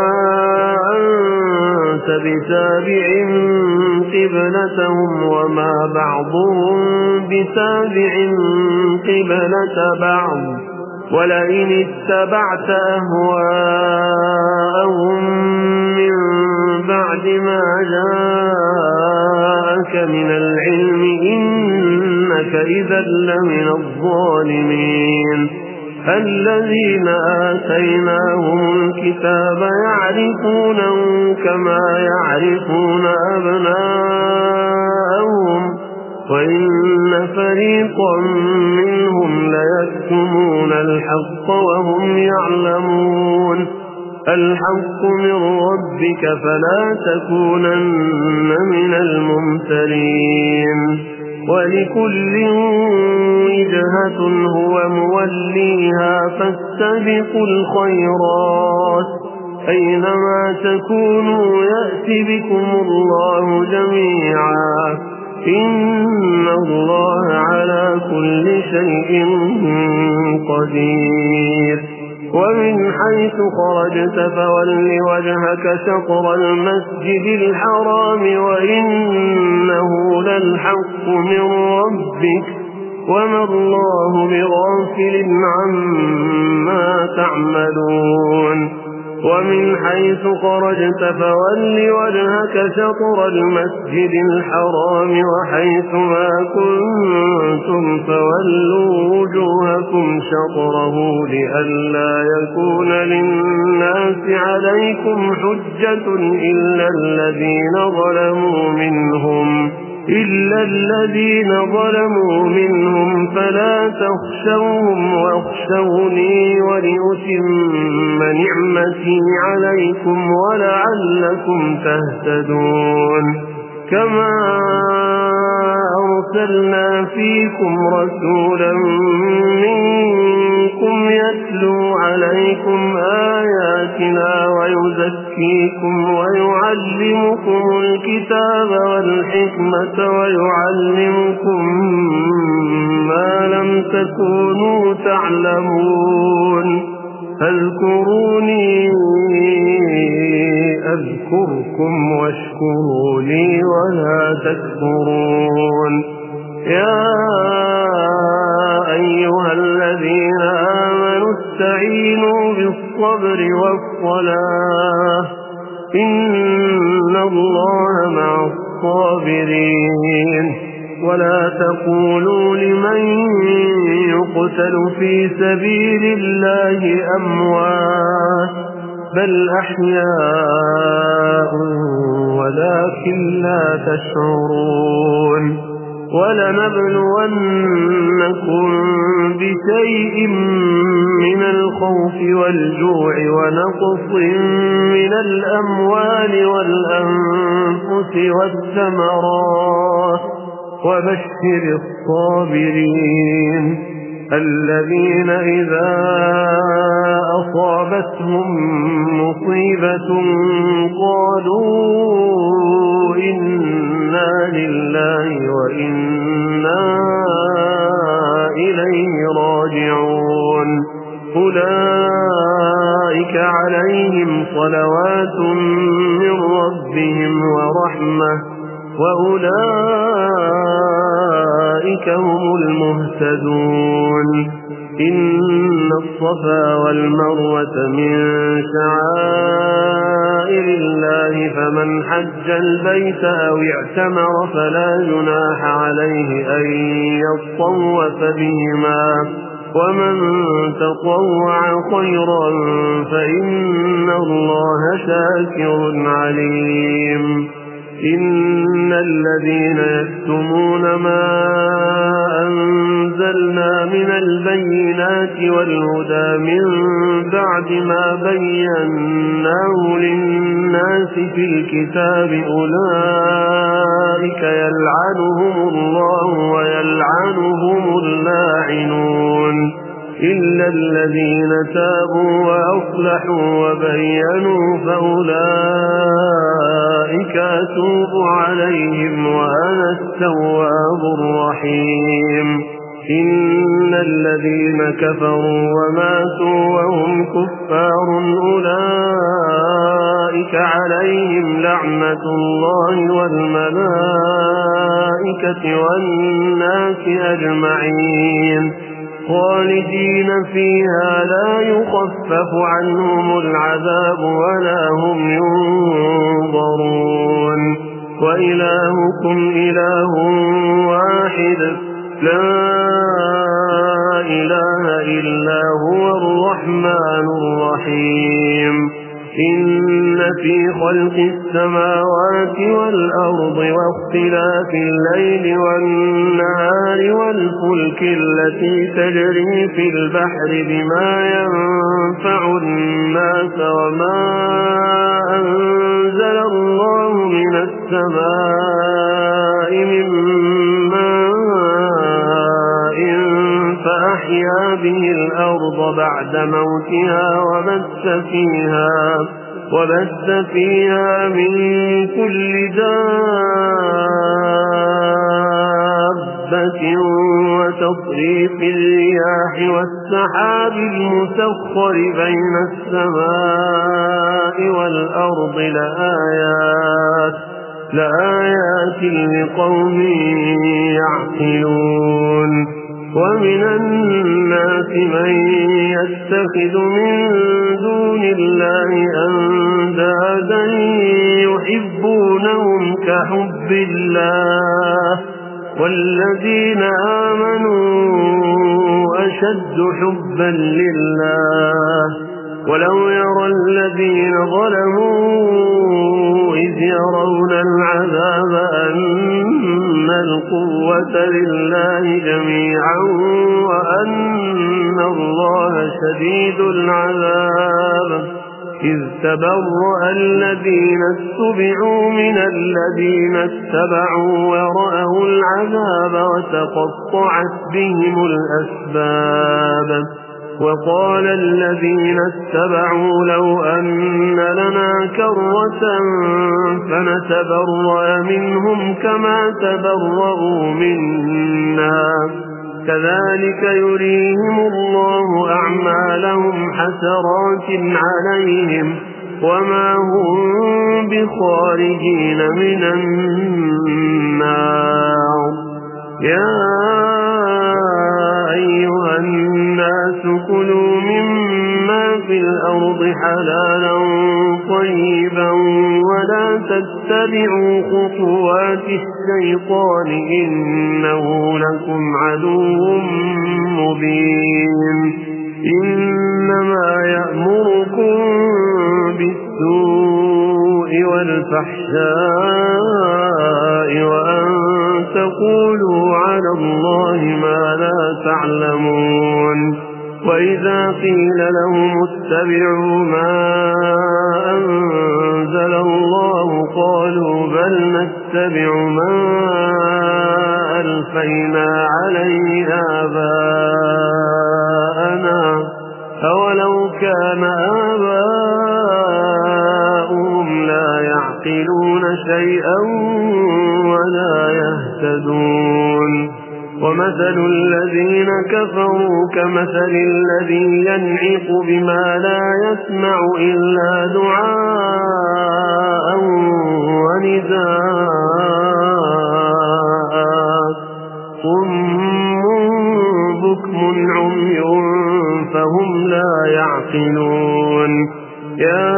أنت بتابع قبلتهم وما بعضهم بتابع قبلة بعض ولئن اتبعت أهواءهم من بعد ما جاءك من العلم إنك إذا لمن الظالمين الذين آتيناهم الكتاب يعرفونه كما يعرفون أبناءهم وإن فريقا منهم ليكتمون الحق وهم يعلمون الحق من ربك فلا تكونن من الممترين ولكل وجهة هو موليها فاستبقوا الخيرات أينما تكونوا يأتي بكم الله جميعا إن الله على كل شيء قدير ومن حيث خرجت فول وجهك شطر المسجد الحرام وإنه للحق من ربك وما الله بغافل عما تعملون ومن حيث خرجت فول وجهك شطر المسجد الحرام وحيث ما كنتم فولوا وجوهكم شطره لئلا يكون للناس عليكم حجة إلا الذين ظلموا منهم إلا الذين ظلموا منهم فلا تخشوهم واخشوني ولأتم نعمتي عليكم ولعلكم تهتدون كما أرسلنا فيكم رسولا منكم يتلو عليكم آياتنا ويزكيكم ويعلمكم الكتاب والحكمة ويعلمكم ما لم تكونوا تعلمون فاذكروني أذكركم واشكروا لي ولا تكفرون يا أيها الذين آمنوا استعينوا بالصبر والصلاة إن الله مع الصابرين ولا تقولوا لمن يقتل في سبيل الله أموات بل أحياء ولكن لا تشعرون ولنبلونكم بشيء من الخوف والجوع ونقص من الأموال والأنفس والثمرات وبشر الصابرين الذين إذا أصابتهم مصيبة قالوا إنا لله وإنا إليه راجعون أولئك عليهم صلوات من ربهم ورحمة وأولئك هم المهتدون إن الصفا والمروة من شعائر الله فمن حج البيت أو اعتمر فلا جناح عليه أن يطوف بهما ومن تطوع خيرا فإن الله شاكر عليم إن الذين يكتمون ما أنزلنا من البينات والهدى من بعد ما بيناه للناس في الكتاب أولئك يلعنهم الله ويلعنهم اللاعنون إلا الذين تابوا وأصلحوا وبينوا فأولئك أتوب عليهم وأنا التواب الرحيم إن الذين كفروا وماتوا وهم كفار أولئك عليهم لعنة الله والملائكة والناس أجمعين خالدين فيها لا يخفف عنهم العذاب ولا هم ينظرون وإلهكم إله واحد لا إله إلا هو الرحمن الرحيم إن في خلق السماوات والأرض واختلاف الليل والنهار والفلك التي تجري في البحر بما ينفع الناس وما أنزل الله من السماء من ماء فأحيا به الأرض بعد موتها وبث فيها وبث فيها من كل دابة وتصريف الرياح والسحاب المسخر بين السماء والأرض لآيات لآيات لقوم يعقلون ومن الناس من يتخذ من دون الله أندادا يحبونهم كحب الله والذين آمنوا أشد حبا لله ولو يرى الذين ظلموا إذ يرون العذاب أن القوة لله جميعا وأن الله شديد العذاب إذ تبرأ الذين اتبعوا من الذين اتبعوا ورأوا العذاب وتقطعت بهم الأسباب وقال الذين اتبعوا لو أن لنا كرة فنتبرأ منهم كما تبرأوا منا كذلك يريهم الله أعمالهم حسرات عليهم وما هم بخارجين من النار يا أيها الناس كلوا مما في الأرض حلالا طيبا ولا تتبعوا خطوات الشيطان إنه لكم عدو مبين إنما يأمركم بالسوء والفحشاء وأن تقولوا على الله ما لا تعلمون وإذا قيل لهم اتبعوا ما أنزل الله قالوا بل نتبع ما ألفينا عليه آباءنا أولو كان آباؤهم لا يعقلون شيئا ولا يهتدون ومثل الذين كفروا كمثل الذي ينعق بما لا يسمع إلا دعاء ونداء صم بكم عمي فهم لا يعقلون يا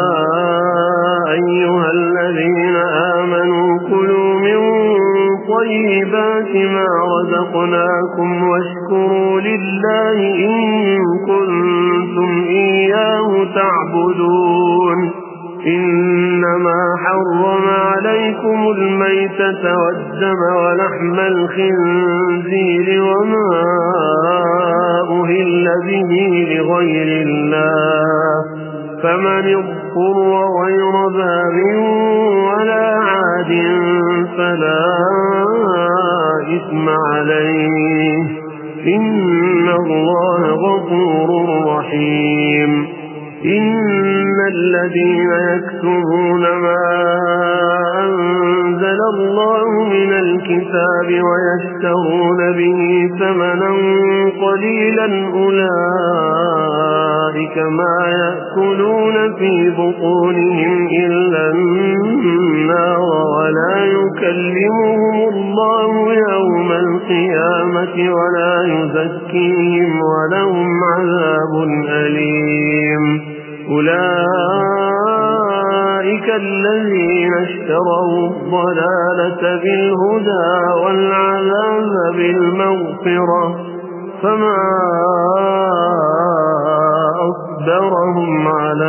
أيها الذين آمنوا كلوا من طيبات ما رزقناكم واشكروا لله إن كنتم إياه تعبدون إنما حرم عليكم الميتة والدم ولحم الخنزير وما أهل به لغير الله فمن اضطر غير باغ ولا عاد فلا إثم عليه إن الله غفور رحيم إن الذين يكتمون ما أنزل الله من الكتاب ويشترون به ثمنا قليلا أولئك ما يأكلون في بطونهم إلا النار ولا يكلمهم الله يوم القيامة ولا يزكيهم ولهم عذاب أليم أولئك الذين اشتروا الضلالة بالهدى والعذاب بالمغفرة فما أصبرهم على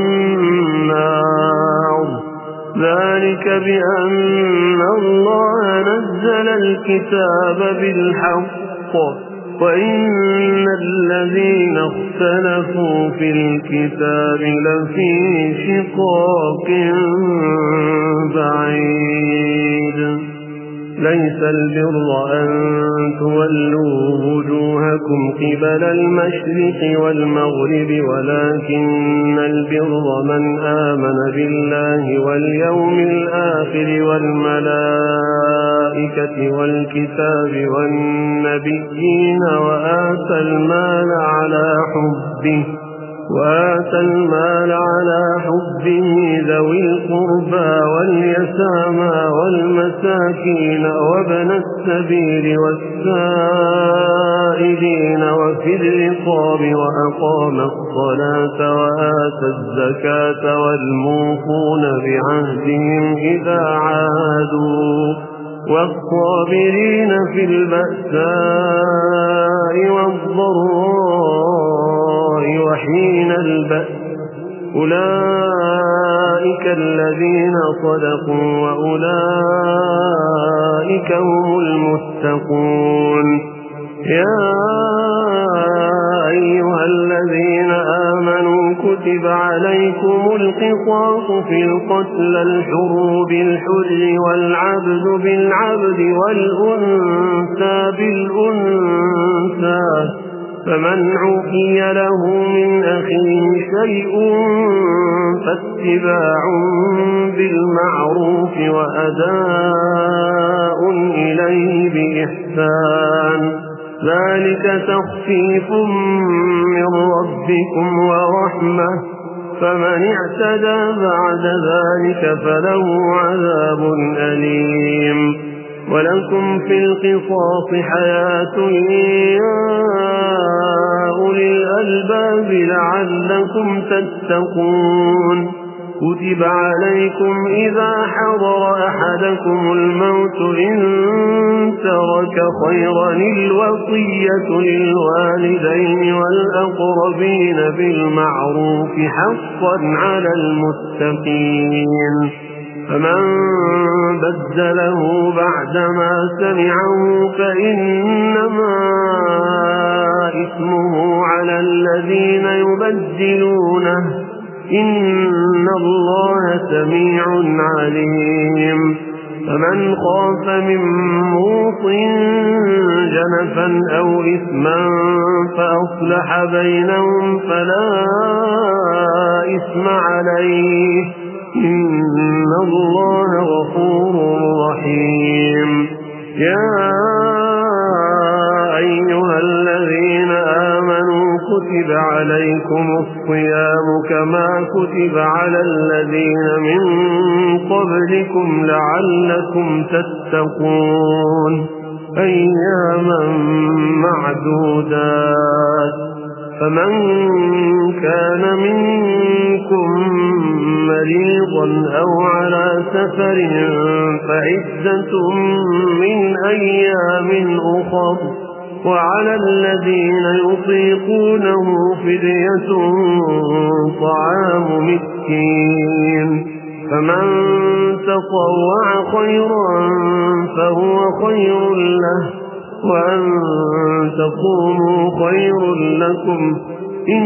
النار ذلك بأن الله نزل الكتاب بالحق وإن الذين اختلفوا في الكتاب لفي شقاق بعيد ليس البر أن تولوا وجوهكم قبل المشرق والمغرب ولكن البر من آمن بالله واليوم الآخر والملائكة والكتاب والنبيين وآتى المال على حبه وآتى المال على حبه ذوي القربى واليتامى والمساكين وابن السبيل والسائلين وفي الرقاب وأقام الصلاة وآتى الزكاة والموفون بعهدهم إذا عادوا والصابرين في البأساء والضراء وحين البأس أولئك الذين صدقوا وأولئك هم المتقون يا أيها الذين آمنوا كتب عليكم القصاص في القتل الحر بالحر والعبد بالعبد والأنثى بالأنثى فمن عفي له من أخيه شيء فاتباع بالمعروف وأداء إليه بإحسان ذلك تخفيف من ربكم ورحمة فمن اعتدى بعد ذلك فله عذاب أليم ولكم في القصاص حياة يا أولي الألباب لعلكم تتقون كتب عليكم إذا حضر أحدكم الموت إن ترك خيرا الوصية للوالدين والأقربين بالمعروف حقا على المتقين فمن بدله بعدما سمعه فإنما إثمه على الذين يبدلونه إن الله سميع عليم فمن خاف من موص جنفا أو إثما فأصلح بينهم فلا إثم عليه إن الله غفور رحيم يا أيها الذين آمنوا كتب عليكم الصيام كما كتب على الذين من قبلكم لعلكم تتقون أياما معدودات فمن كان منكم مريضا أو على سفر فعدة من أيام أخر وعلى الذين يطيقونه فدية طعام مسكين حكيم فمن تطوع خيرا فهو خير له وأن تصوموا خير لكم إن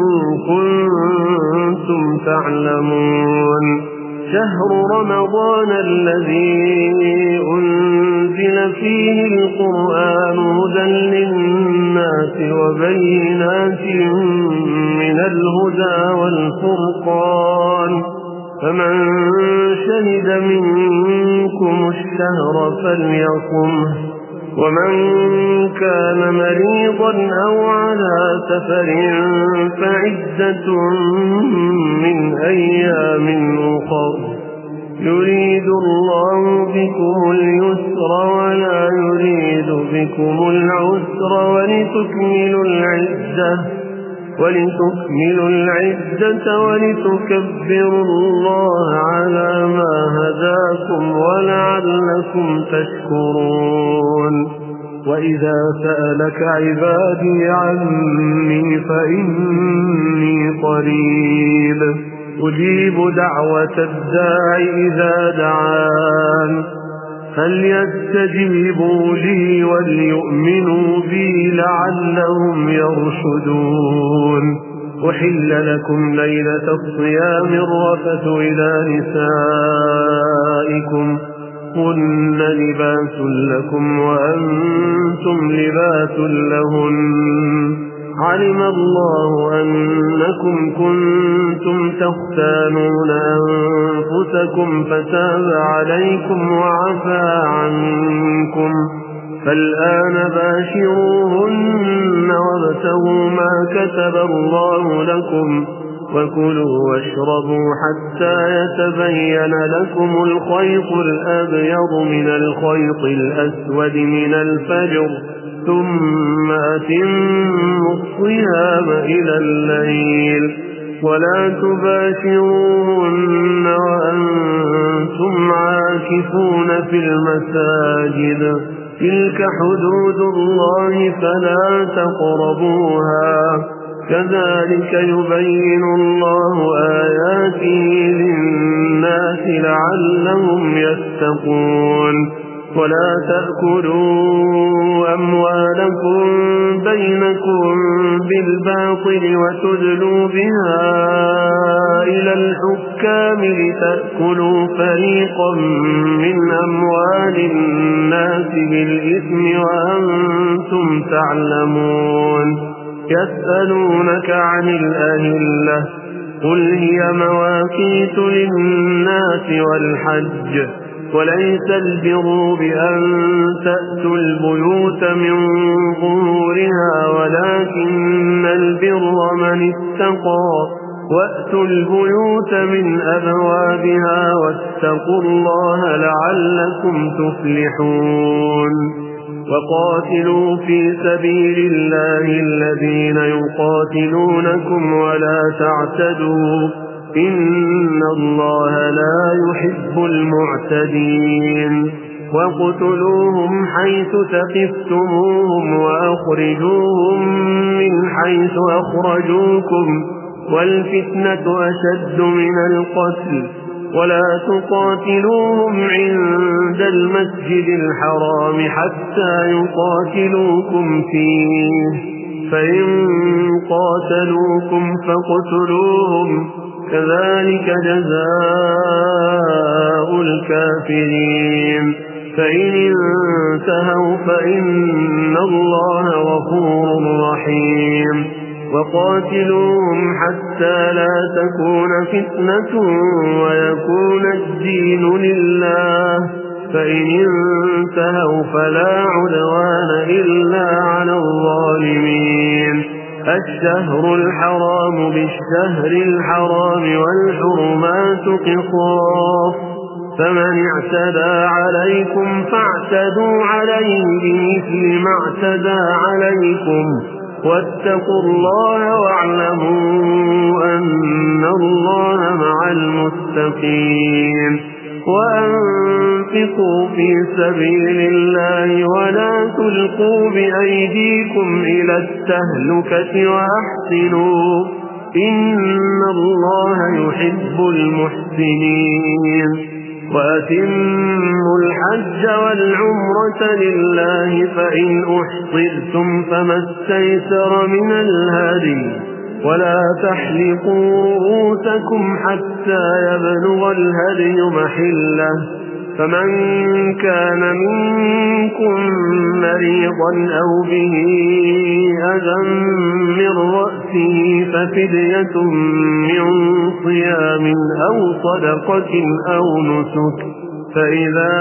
كنتم تعلمون شهر رمضان الذي أنزل فيه القرآن هدى للناس وبينات من الهدى والفرقان فمن شهد منكم الشهر فليصمه ومن كان مريضا أو على سفر فعدة من أيام أخر يريد الله بكم اليسر ولا يريد بكم العسر ولتكملوا العدة ولتكملوا العدة ولتكبروا الله على ما هداكم ولعلكم تشكرون وإذا سألك عبادي عني فإني قريب أجيب دعوة الداع إذا دعان فليستجيبوا لي وليؤمنوا بي لعلهم يرشدون أحل لكم ليلة الصيام الرفث إلى نسائكم هن لباس لكم وأنتم لباس لهن علم الله أنكم كنتم تختانون أنفسكم فتاب عليكم وعفى عنكم فالآن باشروهن وابتغوا ما كتب الله لكم وكلوا واشربوا حتى يتبين لكم الخيط الأبيض من الخيط الأسود من الفجر ثم أتموا الصيام إلى الليل ولا تباشروهن وأنتم عاكفون في المساجد تلك حدود الله فلا تقربوها كذلك يبين الله آياته للناس لعلهم يتقون ولا تأكلوا أموالكم بينكم بالباطل وتدلوا بها إلى الحكام لتأكلوا فريقا من أموال الناس بالإثم وأنتم تعلمون يسألونك عن الأهلة قل هي مواقيت للناس والحج وليس البر بأن تأتوا البيوت من ظهورها ولكن البر من اتقى وأتوا البيوت من أبوابها واتقوا الله لعلكم تفلحون وقاتلوا في سبيل الله الذين يقاتلونكم ولا تعتدوا إن الله لا يحب المعتدين وقتلوهم حيث ثقفتموهم وأخرجوهم من حيث أخرجوكم والفتنة أشد من القتل ولا تقاتلوهم عند المسجد الحرام حتى يقاتلوكم فيه فإن قاتلوكم فاقتلوهم كذلك جزاء الكافرين فإن انتهوا فإن الله غفور رحيم وقاتلوهم حتى لا تكون فتنة ويكون الدين لله فإن انتهوا فلا عدوان إلا على الظالمين الشهر الحرام بالشهر الحرام والحرمات قصاص فمن اعتدى عليكم فاعتدوا عليه بمثل ما اعتدى عليكم واتقوا الله واعلموا أن الله مع المتقين وأنفقوا في سبيل الله ولا تلقوا بأيديكم إلى التهلكة وأحسنوا إن الله يحب المحسنين وأتموا الحج والعمرة لله فإن أحصرتم فما استيسر من الهدي ولا تحلقوا رؤوسكم حتى يبلغ الهدي محله فمن كان منكم مريضا أو به أذى من رأسه ففدية من صيام أو صدقة أو نسك فإذا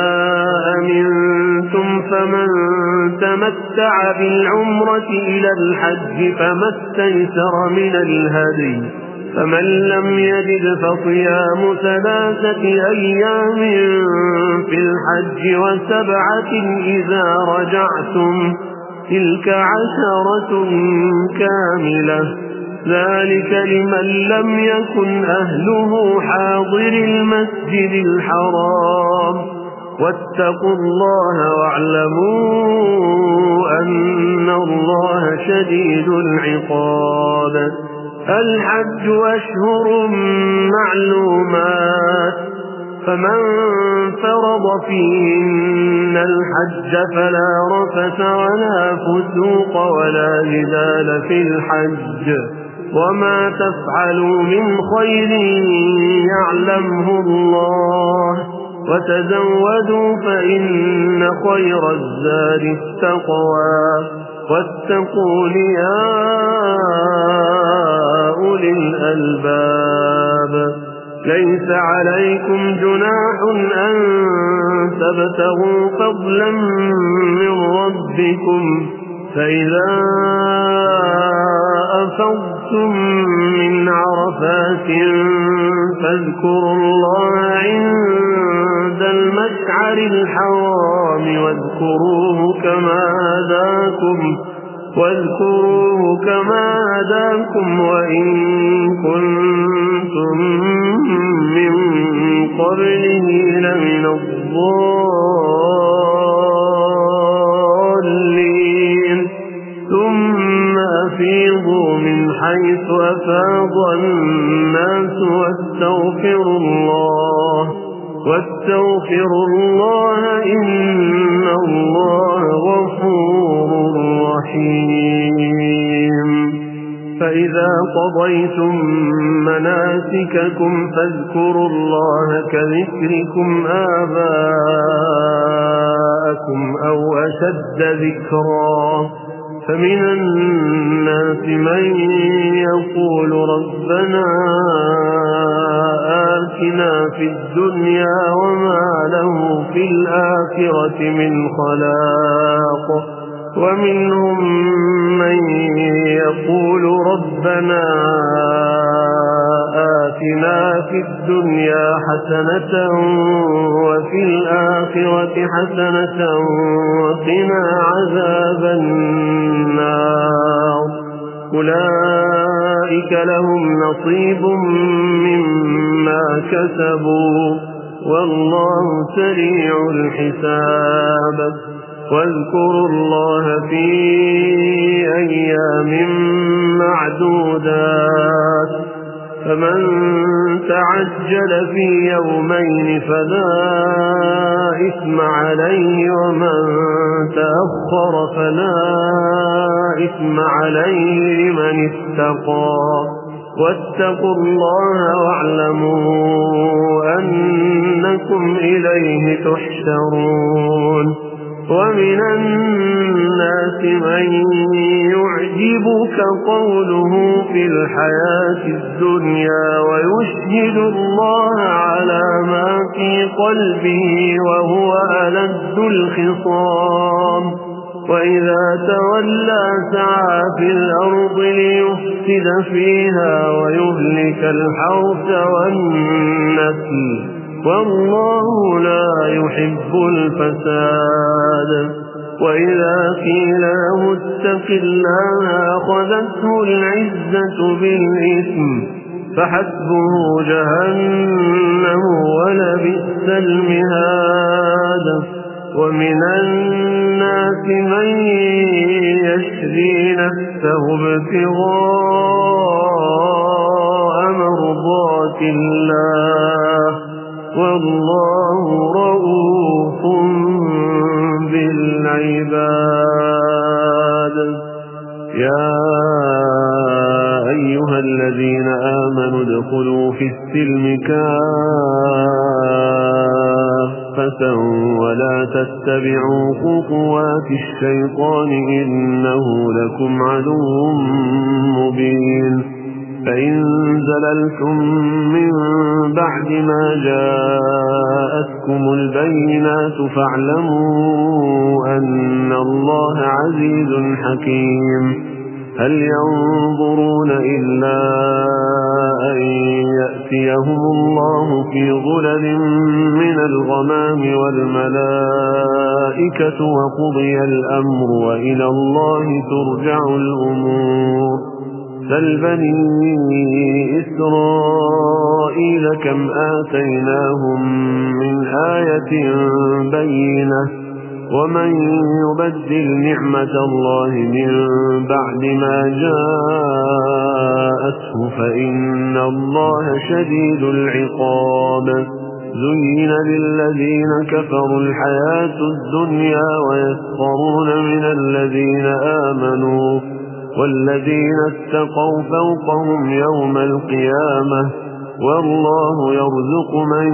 أمنتم فمن تمتع بالعمرة إلى الحج فما استيسر من الهدي فمن لم يجد فصيام ثلاثة أيام في الحج وسبعة إذا رجعتم تلك عشرة كاملة ذلك لمن لم يكن أهله حاضر المسجد الحرام واتقوا الله واعلموا أن الله شديد العقاب الحج أشهر معلومات فمن فرض فيهن الحج فلا رفث ولا فسوق ولا جدال في الحج وما تفعلوا من خير يعلمه الله وتزودوا فإن خير الزاد التقوى واتقون يا أولي الألباب ليس عليكم جناح أن تبتغوا فضلا من ربكم فإذا أفضتم من عرفات فاذكروا الله عند المشعر الحرام واذكروه كما هداكم واذكروه كما هداكم وإن كنتم من قبله لمن الضالين ثم أفيضوا من حيث أفاض الناس واستغفروا الله واستغفروا الله إن الله غفور رحيم فإذا قضيتم مناسككم فاذكروا الله كذكركم آباءكم أو أشد ذكرا فمن الناس من يقول ربنا آتنا في الدنيا وما له في الآخرة من خلاق ومنهم من يقول ربنا آتنا في الدنيا حسنة وفي الآخرة حسنة وقنا عذاب النار أولئك لهم نصيب مما كسبوا والله سريع الحساب واذكروا الله في أيام معدودات فمن تعجل في يومين فلا إثم عليه ومن تأخر فلا إثم عليه لمن اتقى واتقوا الله واعلموا أنكم إليه تحشرون ومن الناس من يعجبك قوله في الحياة الدنيا ويشهد الله على ما في قلبه وهو ألد الخصام وإذا تولى سعى في الأرض ليفسد فيها ويهلك الحرث والنسل والله لا يحب الفساد وإذا قيل له اتق الله أخذته العزة بالإثم فحسبه جهنم ولبئس المهاد ومن الناس من يشري نفسه ابتغاء مرضات الله والله رؤوف بالعباد. يا أيها الذين آمنوا ادخلوا في السلم كافة ولا تتبعوا خطوات الشيطان إنه لكم عدو مبين. فإن زللتم من بعد ما جاءتكم البينات فاعلموا أن الله عزيز حكيم. هل ينظرون إلا أن يأتيهم الله في ظلل من الغمام والملائكة وقضي الأمر وإلى الله ترجع الأمور. سل بني إسرائيل كم آتيناهم من آية بينة ومن يبدل نعمة الله من بعد ما جاءته فإن الله شديد العقاب. زين للذين كفروا الحياة الدنيا ويسخرون من الذين آمنوا والذين اتقوا فوقهم يوم القيامة والله يرزق من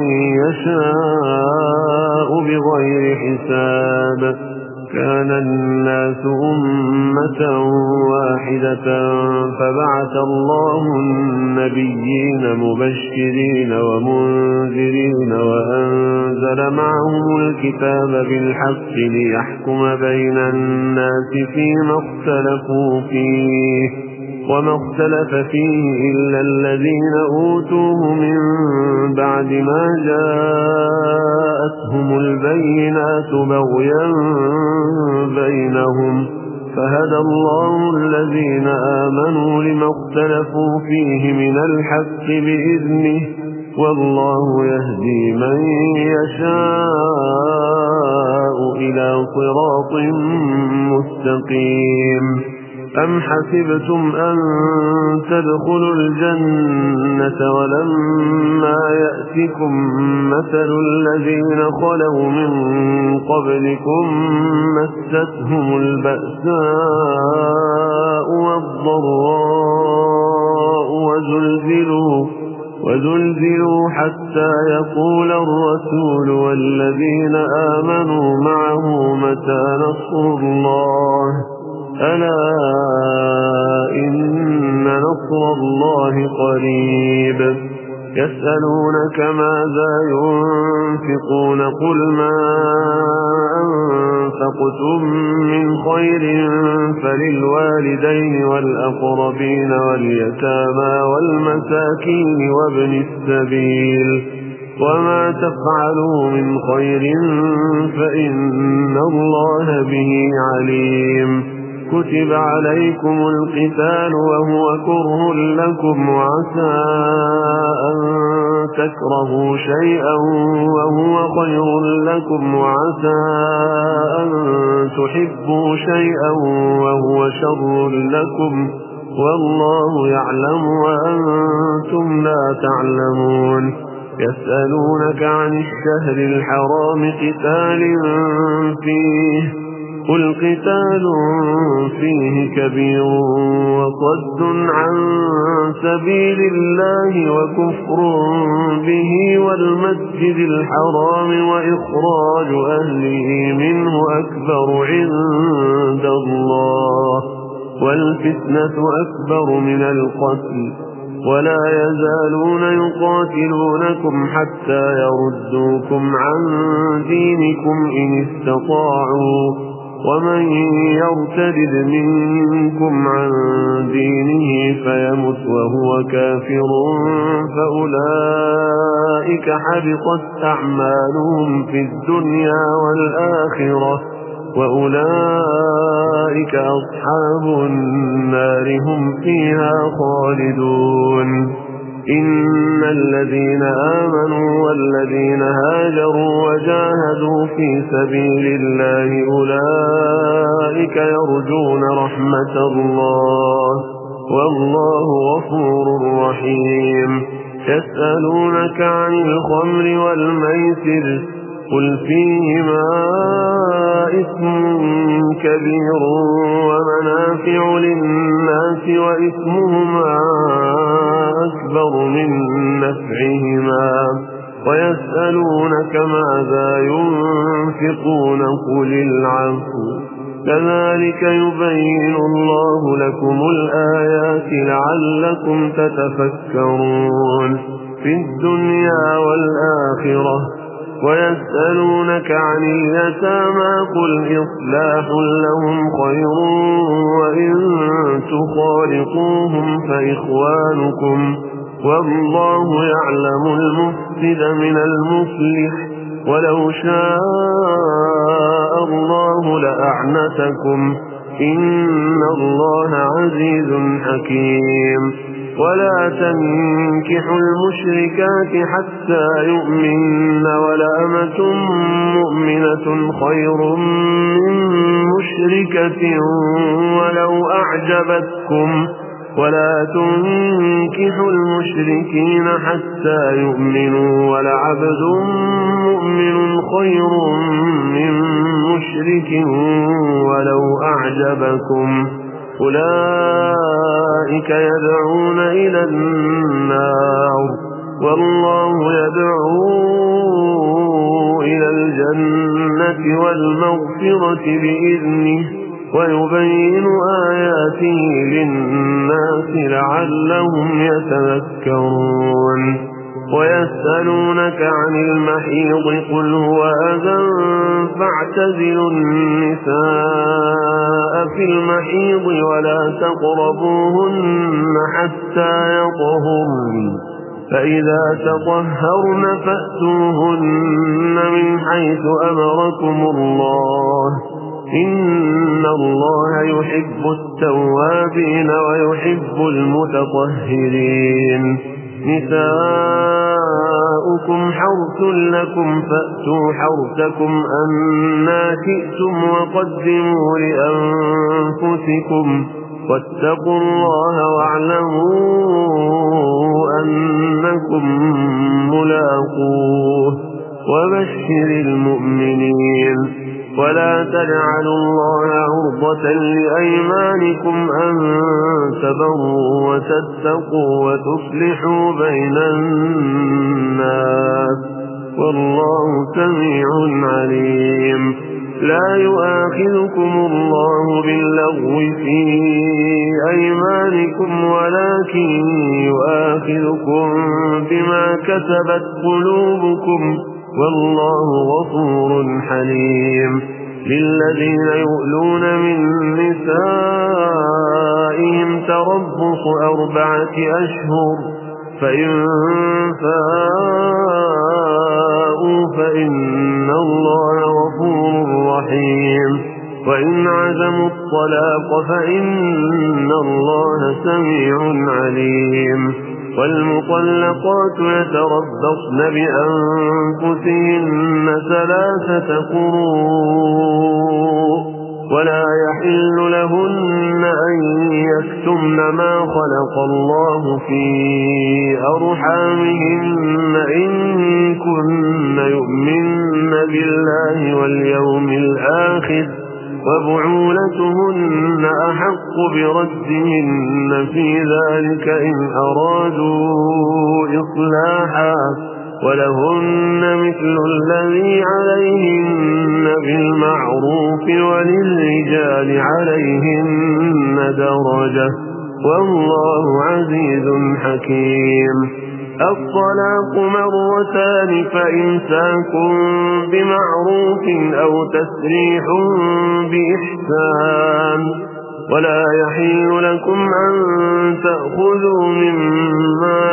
يشاء بغير حساب. كان الناس أمة واحدة فبعث الله النبيين مبشرين ومنذرين وأنزل معهم الكتاب بالحق ليحكم بين الناس فيما اختلفوا فيه وما اختلف فيه إلا الذين أوتوه من بعد ما جاءتهم البينات بغيا بينهم فهدى الله الذين آمنوا لما اختلفوا فيه من الحق بإذنه والله يهدي من يشاء إلى صراط مستقيم. أم حسبتم أن تدخلوا الجنة ولما يأتكم مثل الذين خلوا من قبلكم مستهم البأساء والضراء وزلزلوا, وزلزلوا حتى يقول الرسول والذين آمنوا معه متى نصر الله ألا إن نصر الله قريب. يسألونك ماذا ينفقون قل ما أنفقتم من خير فللوالدين والأقربين واليتامى والمساكين وابن السبيل وما تفعلوا من خير فإن الله به عليم. كتب عليكم القتال وهو كره لكم وعسى أن تكرهوا شيئا وهو خير لكم وعسى أن تحبوا شيئا وهو شر لكم والله يعلم وأنتم لا تعلمون. يسألونك عن الشهر الحرام قتال فيه قل قتال فيه كبير وصد عن سبيل الله وكفر به والمسجد الحرام وإخراج أهله منه أكبر عند الله والفتنة أكبر من القتل ولا يزالون يقاتلونكم حتى يردوكم عن دينكم إن استطاعوا ومن يرتد منكم عن دينه فيمت وهو كافر فأولئك حبطت أعمالهم في الدنيا والآخرة وأولئك أصحاب النار هم فيها خالدون. إن الذين آمنوا والذين هاجروا وجاهدوا في سبيل الله أولئك يرجون رحمة الله والله غفور رحيم. يسألونك عن الخمر والميسر قل فيهما إثم كبير ومنافع للناس وإثمهما أكبر من نفعهما ويسألونك ماذا ينفقون قل العفو كذلك يبين الله لكم الآيات لعلكم تتفكرون في الدنيا والآخرة. ويسألونك عن اليتامى قل إصلاح لهم خير وإن تخالطوهم فإخوانكم والله يعلم المفسد من المصلح ولو شاء الله لأعنتكم إن الله عزيز حكيم. ولا تنكحوا المشركات حتى يؤمن ولأمة مؤمنة خير من مشركة ولو أعجبتكم ولا تنكحوا المشركين حتى يؤمنوا ولعبد مؤمن خير من مشرك ولو أعجبكم أولئك يدعون إلى النار والله يدعو إلى الجنة والمغفرة بإذنه ويبين آياته للناس لعلهم يتذكرون. ويسألونك عن المحيض قل هو أذى فاعتزلوا النساء في المحيض ولا تقربوهن حتى يطهرن فإذا تطهرن فأتوهن من حيث أمركم الله إن الله يحب التوابين ويحب المتطهرين. نساؤكم حرث لكم فأتوا حرثكم أنى شئتم وقدموا لأنفسكم واتقوا الله واعلموا أنكم ملاقوه وبشر المؤمنين. ولا تجعلوا الله عرضة لأيمانكم أن تبروا وتتقوا وتصلحوا بين الناس والله سميع عليم. لا يؤاخذكم الله باللغو في أيمانكم ولكن يؤاخذكم بما كسبت قلوبكم والله غفور حليم. للذين يؤلون من نسائهم تربص أربعة أشهر فإن فاءوا فإن الله غفور رحيم. وإن عزموا الطلاق فإن الله سميع عليم. والمطلقات يتربصن بأنفسهن ثلاثة قروء ولا يحل لهن أن يكتمن ما خلق الله في أرحامهن إن كن يؤمن بالله واليوم الآخر وبعولتهن أحق بردهن في ذلك إن أرادوا إصلاحا ولهن مثل الذي عليهن بالمعروف وللرجال عليهن درجة والله عزيز حكيم. الطلاق مرتان فإمساك بمعروف أو تسريح بإحسان ولا يحل لكم أن تأخذوا مما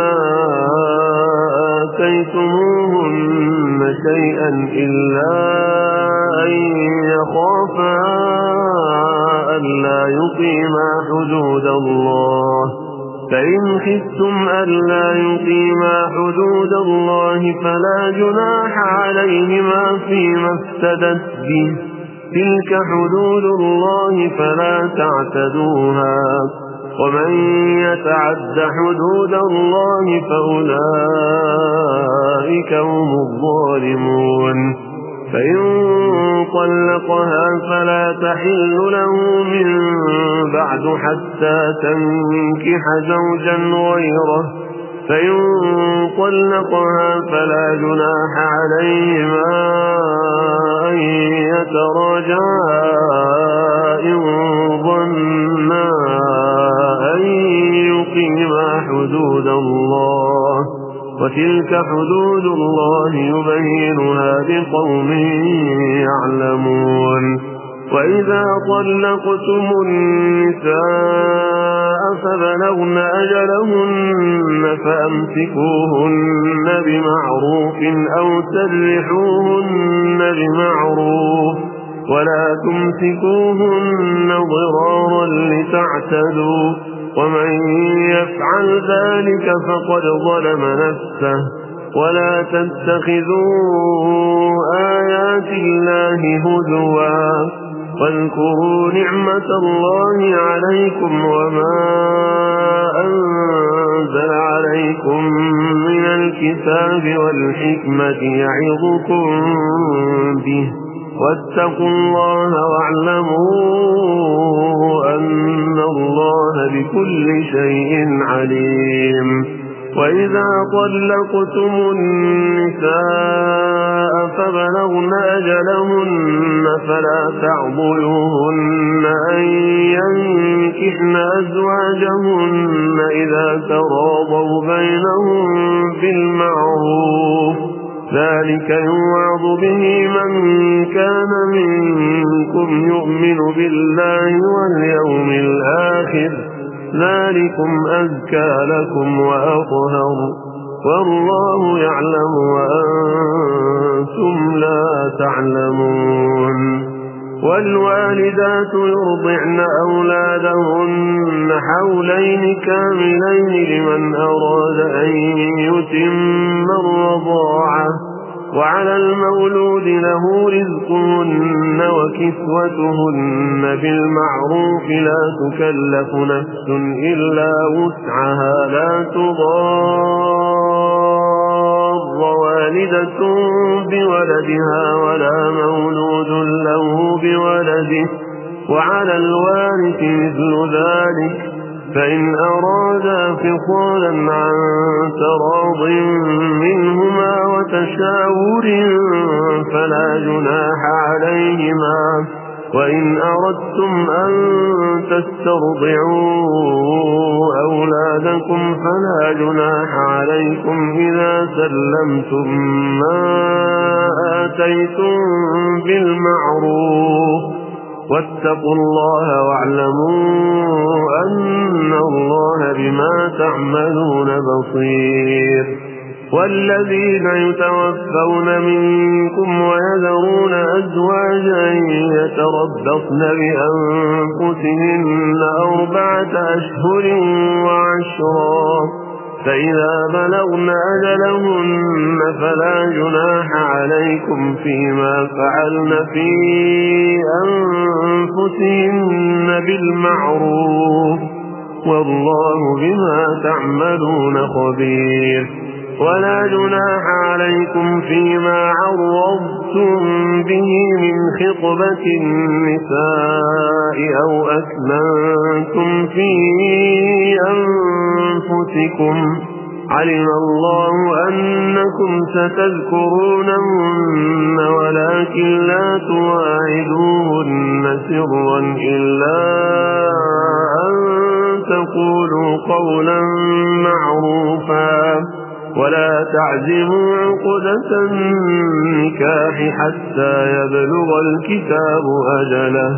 آتيتموهن شيئا إلا أن يخافا ألا يقيما حدود الله فإن خفتم ألا يقيما حدود الله فلا جناح عليهما فيما افتدت به، تلك حدود الله فلا تعتدوها، ومن يتعد حدود الله فأولئك هم الظالمون. فإن طلقها فلا تحل له من بعد حتى تنكح زوجا غيره، فإن طلقها فلا جناح عليهما أن يتراجعا إن ظنا أن يقيما حدود الله، وتلك حدود الله يبينها لقوم يعلمون. وإذا طلقتم النساء فبلغن أجلهن فأمسكوهن بمعروف أو سرحوهن بمعروف، ولا تمسكوهن ضرارا لتعتدوا، ومن يفعل ذلك فقد ظلم نفسه. ولا تتخذوا آيات الله هزوا، واذكروا نعمة الله عليكم وما أنزل عليكم من الكتاب والحكمة يعظكم به، واتقوا الله واعلموا أن الله بكل شيء عليم. وإذا طلقتم النساء فبلغن أجلهن فلا تعضلوهن أن ينكحن أزواجهن إذا تراضوا بينهم بالمعروف، ذلك يوعظ به من كان منكم يؤمن بالله واليوم الآخر، ذلكم أزكى لكم وأطهر، والله يعلم وأنتم لا تعلمون. والوالدات يرضعن أولادهن حولين كاملين لمن أراد أن يتم الرضاعة، وعلى المولود له رزقهن وكسوتهن بالمعروف، لا تكلف نفس إلا وسعها، لا تضار والدة بولدها ولا مولود له بولده، وعلى الوارث مثل ذلك، فإن أرادا فصالا عن تراض منهما وتشاور فلا جناح عليهما. وإن أردتم أن تسترضعوا أولادكم فلا جناح عليكم إذا سلمتم ما آتيتم بالمعروف، واتقوا الله واعلموا أن الله بما تعملون بصير. والذين يتوفون منكم ويذرون أزواجا يتربصن بأنفسهن أربعة أشهر وعشرا، فإذا بلغن أجلهن فلا جناح عليكم فيما فعلن في أنفسهن بالمعروف، والله بما تعملون خبير. ولا جناح عليكم فيما عرضتم به من خطبة النساء أو أكننتم في أنفسكم، علم الله أنكم ستذكرونهن ولكن لا تواعدوهن سرا إلا أن تقولوا قولا معروفا، ولا تعزموا عقدة النكاح حتى يبلغ الكتاب أجله،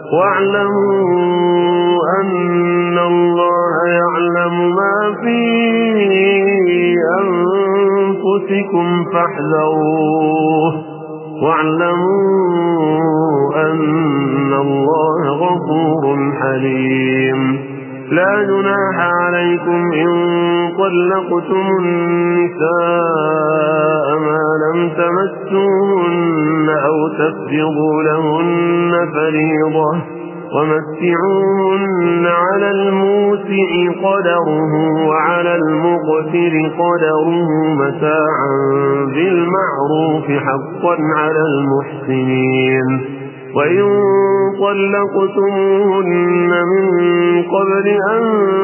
واعلموا أن الله يعلم ما في أنفسكم فاحذروه، واعلموا أن الله غفور حليم. لا جناح عليكم إن طلقتم النساء ما لم تمسوهن أو تفرضوا لهن فريضة ومتعوهن على الموسع قدره وعلى المقتر قدره متاعا بالمعروف حقا على المحسنين. وإن طلقتموهن من قبل أن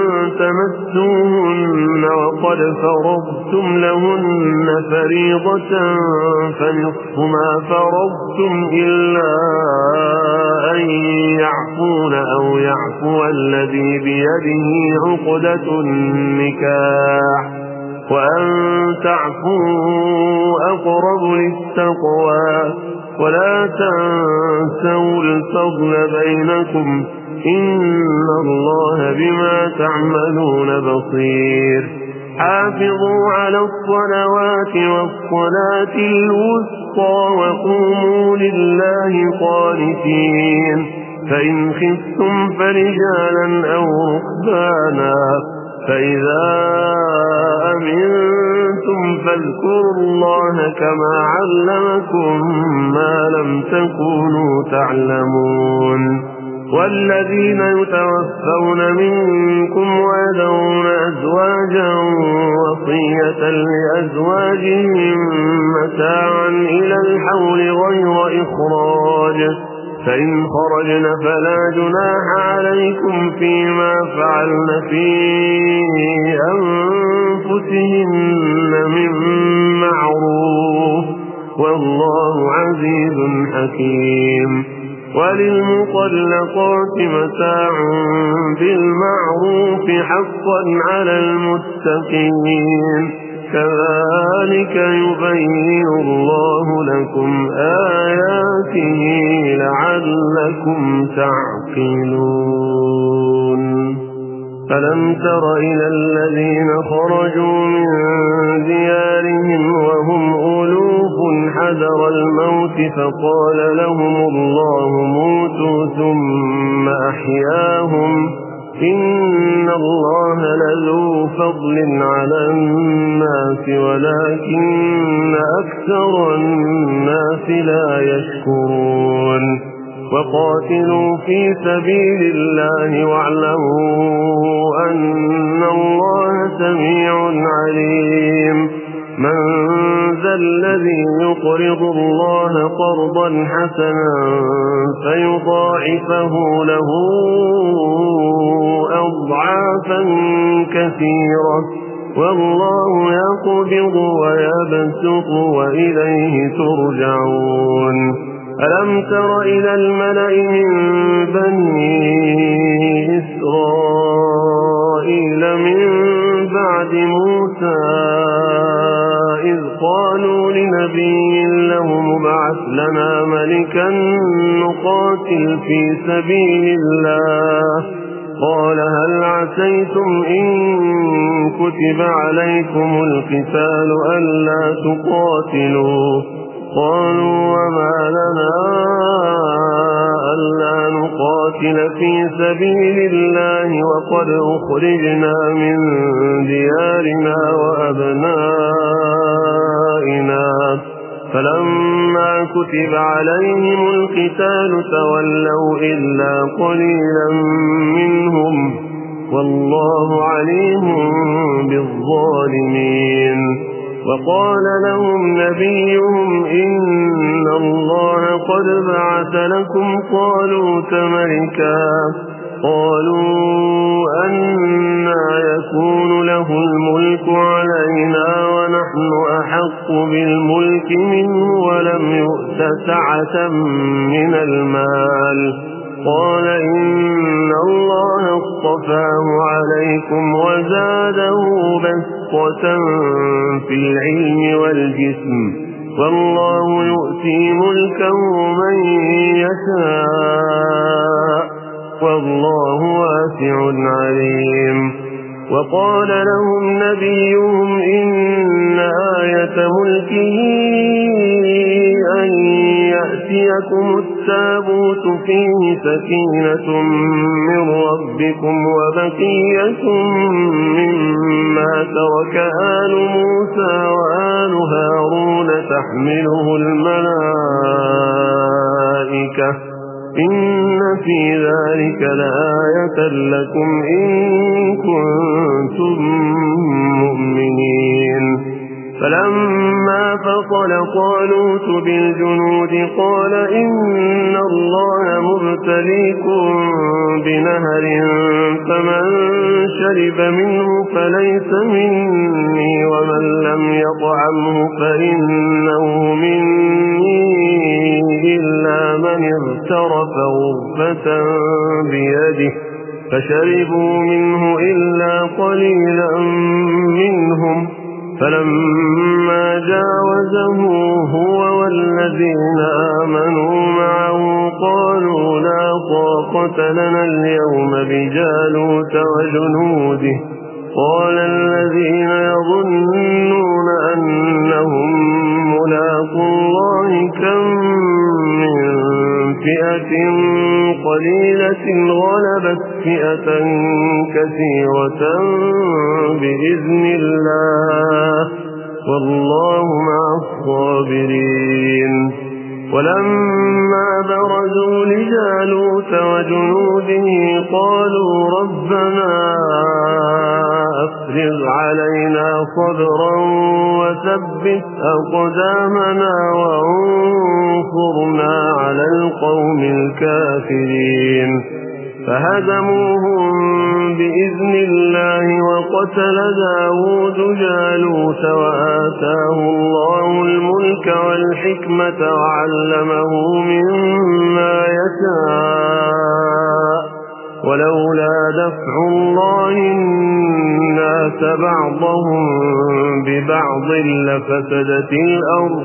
تمسوهن وقد فرضتم لهن فريضة فنصف ما فرضتم إلا أن يعفون أو يعفو الذي بيده عقدة النكاح وأن تعفوا أقرب للتقوى ولا تنسوا الفضل بينكم إن الله بما تعملون بصير. حافظوا على الصلوات والصلاة الوسطى وقوموا لله قانتين. فإن خفتم فرجالا أو ركبانا فإذا أمنتم فاذكروا الله كما علمكم ما لم تكونوا تعلمون. والذين يتوفون منكم ويذرون أزواجا وصية لأزواجهم متاعا إلى الحول غير إخراج فإن خرجن فلا جناح عليكم فيما فعلن في أنفسهن من معروف والله عزيز حكيم. وللمطلقات متاع بالمعروف حقا على المتقين. كذلك يبين الله لكم آياته لعلكم تعقلون. ألم تر إلى الذين خرجوا من ديارهم وهم ألوف حذر الموت فقال لهم الله موتوا ثم أحياهم إن الله لذو فضل على الناس ولكن أكثر الناس لا يشكرون. وقاتلوا في سبيل الله واعلموا أن الله سميع عليم. من ذا الذي يقرض الله قرضا حسنا فيضاعفه له أضعافا كثيرة والله يقبض ويبسط وإليه ترجعون. ألم تر إلى الملأ من بني إسرائيل من بعد موسى إذ قالوا لنبي له مبعث لنا ملكا نقاتل في سبيل الله قال هل عسيتم إن كتب عليكم القتال ألا تقاتلوا قالوا وما لنا ألا نقاتل في سبيل الله وقد أخرجنا من ديارنا وأبنائنا فلما كتب عليهم القتال تولوا إلا قليلا منهم والله عليم بالظالمين. وقال لهم نبيهم إن الله قد بعث لكم طالوت ملكا قالوا أنى يكون له الملك علينا ونحن أحق بالملك منه ولم يؤت سعة من المال قال إن الله اصطفاه عليكم وزاده بسطة في العلم والجسم والله يؤتي ملكه من يشاء والله واسع عليم. وقال لهم نبيهم إن آية ملكه أن يأتي يأتيكم التابوت فيه سكينة من ربكم وبقية مما ترك آل موسى وآل هارون تحمله الملائكة إن في ذلك لآية لكم إن كنتم مؤمنين. فلما فصل طالوت بالجنود قال إن الله مبتليكم بنهر فمن شرب منه فليس مني ومن لم يطعمه فإنه مني إلا من اغترف غرفة بيده فشربوا منه إلا قليلا منهم. فلما جاوزه هو والذين آمنوا معه قالوا لا طاقة لنا اليوم بجالوت وجنوده. قال الذين يظنون أنهم ملاقو الله كم من فئة قليلة غلبت فئة كثيرة بإذن الله والله مع الصابرين. ولما برزوا لجالوت وجنوده قالوا ربنا أفرغ علينا صبرا وثبت أقدامنا وانصرنا على القوم الكافرين. فهزموهم بإذن الله وقتل داود جالوت وآتاه الله الملك والحكمة وعلمه مما يشاء ولولا دفع الله الناس بعضهم ببعض لفسدت الأرض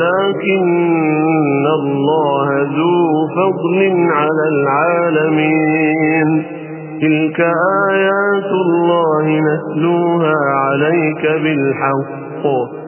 ولكن الله ذو فضل على العالمين. تلك آيات الله نتلوها عليك بالحق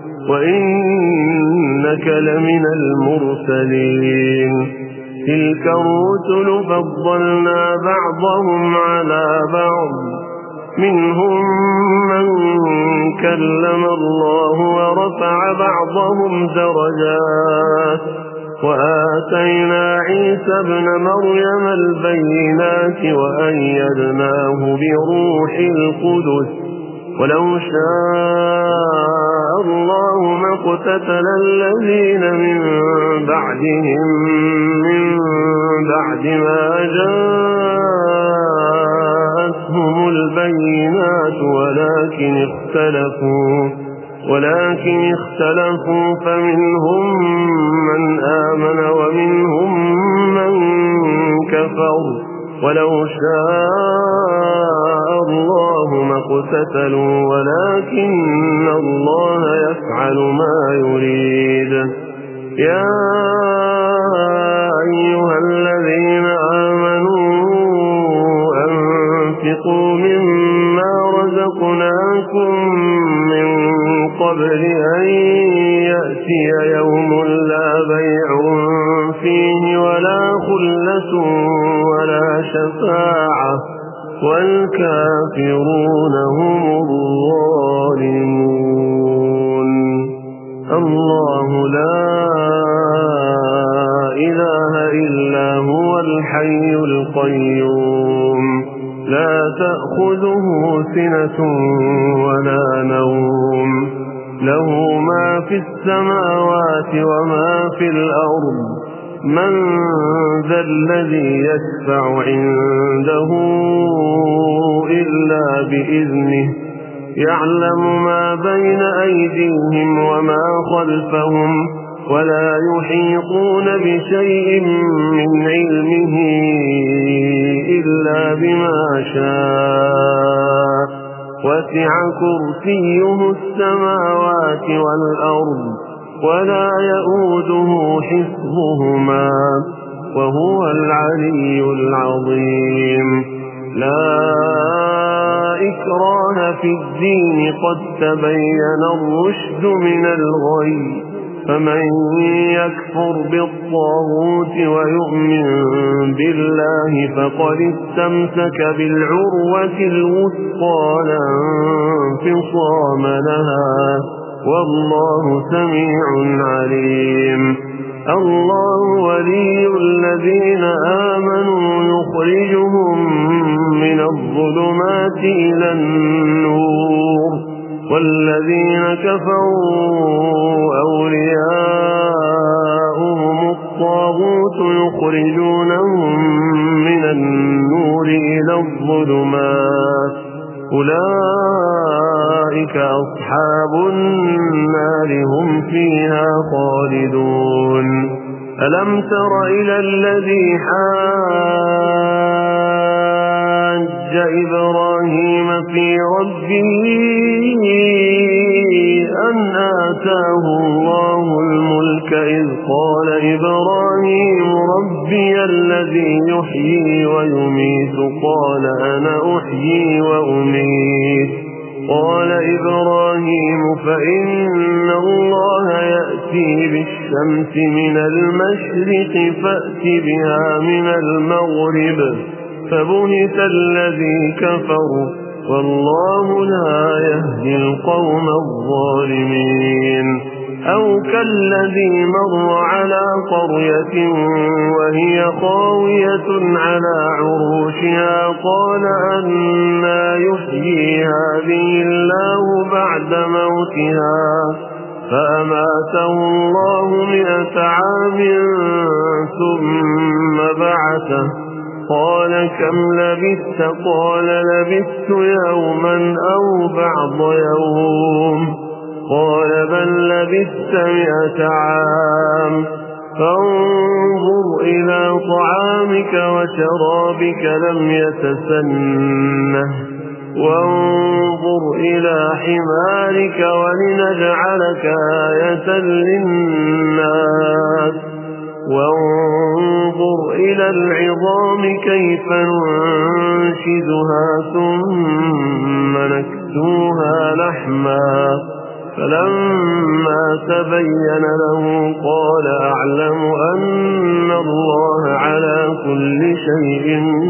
وإنك لمن المرسلين. تلك الرسل فضلنا بعضهم على بعض منهم من كلم الله ورفع بعضهم درجات وآتينا عيسى ابن مريم البينات وأيدناه بروح القدس ولو شاء الله ما اقتتل الذين من بعدهم من بعد ما جاءتهم البينات ولكن اختلفوا ولكن اختلفوا فمنهم من آمن ومنهم من كفر ولو شاء الله ما اقتتلوا ولكن الله يفعل ما يريد. يا أيها الذين آمنوا أنفقوا مما رزقناكم من قبل أن يأتي يوم لا بيع فيه ولا خلة ولا شفاعة والكافرون هم الظالمون. الله لا إله إلا هو الحي القيوم لا تأخذه سنة ولا نوم له ما في السماوات وما في الأرض. من ذا الذي يشفع عنده إلا بإذنه يعلم ما بين أيديهم وما خلفهم ولا يحيطون بشيء من علمه إلا بما شاء وسع كرسيه السماوات والأرض ولا يؤوده حفظهما وهو العلي العظيم. لا إكراه في الدين قد تبين الرشد من الغي فمن يكفر بالطاغوت ويؤمن بالله فقد استمسك بالعروة الوثقى لا انفصام لها والله سميع عليم. الله ولي الذين آمنوا يخرجهم من الظلمات إلى النور والذين كفروا أولياؤهم الطاغوت يخرجونهم من النور إلى الظلمات أولئك أصحاب النار هم فيها خالدون. ألم تر إلى الذي حاج إبراهيم في ربه أن آتاه الله الملك إذ قال إبراهيم ربي الذي يحيي ويميت قال أنا أحيي وأميت قال إبراهيم فإن الله يأتي بالشمس من المشرق فأت بها من المغرب فبهت الذي كفر والله لا يهدي القوم الظالمين. أو كالذي مر على قرية وهي خاوية على عروشها قال أنى يحيي هذه الله بعد موتها فأماته الله مئة عام ثم بعثه قال كم لبثت قال لبثت يوما أو بعض يوم قال بل لبثت مئة عام فانظر إلى طعامك وشرابك لم يتسنه وانظر إلى حمارك ولنجعلك آية للناس وانظر إلى العظام كيف ننشدها ثم نكسوها لحما فلما تبين له قال أعلم أن الله على كل شيء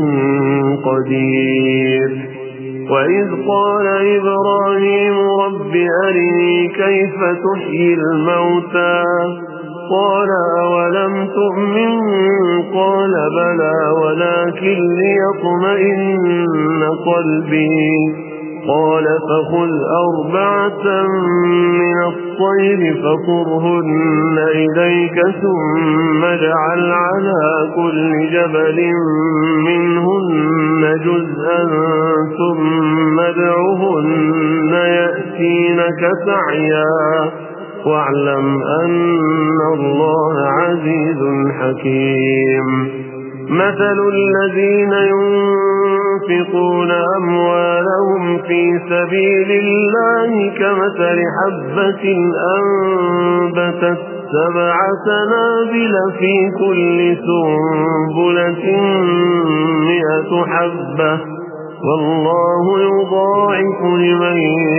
قدير. وإذ قال إبراهيم رب أرني كيف تحيي الموتى قال أولم تؤمن قال بلى ولكن ليطمئن قلبي قال فخذ أربعة من الطير فصرهن إليك ثم اجعل على كل جبل منهن جزءا ثم ادعهن يأتينك سعيا واعلم أن الله عزيز حكيم. مثل الذين ينفقون أموالهم في سبيل الله كمثل حبة أنبتت سبع سنابل في كل سنبلة مئة حبة والله يضاعف لمن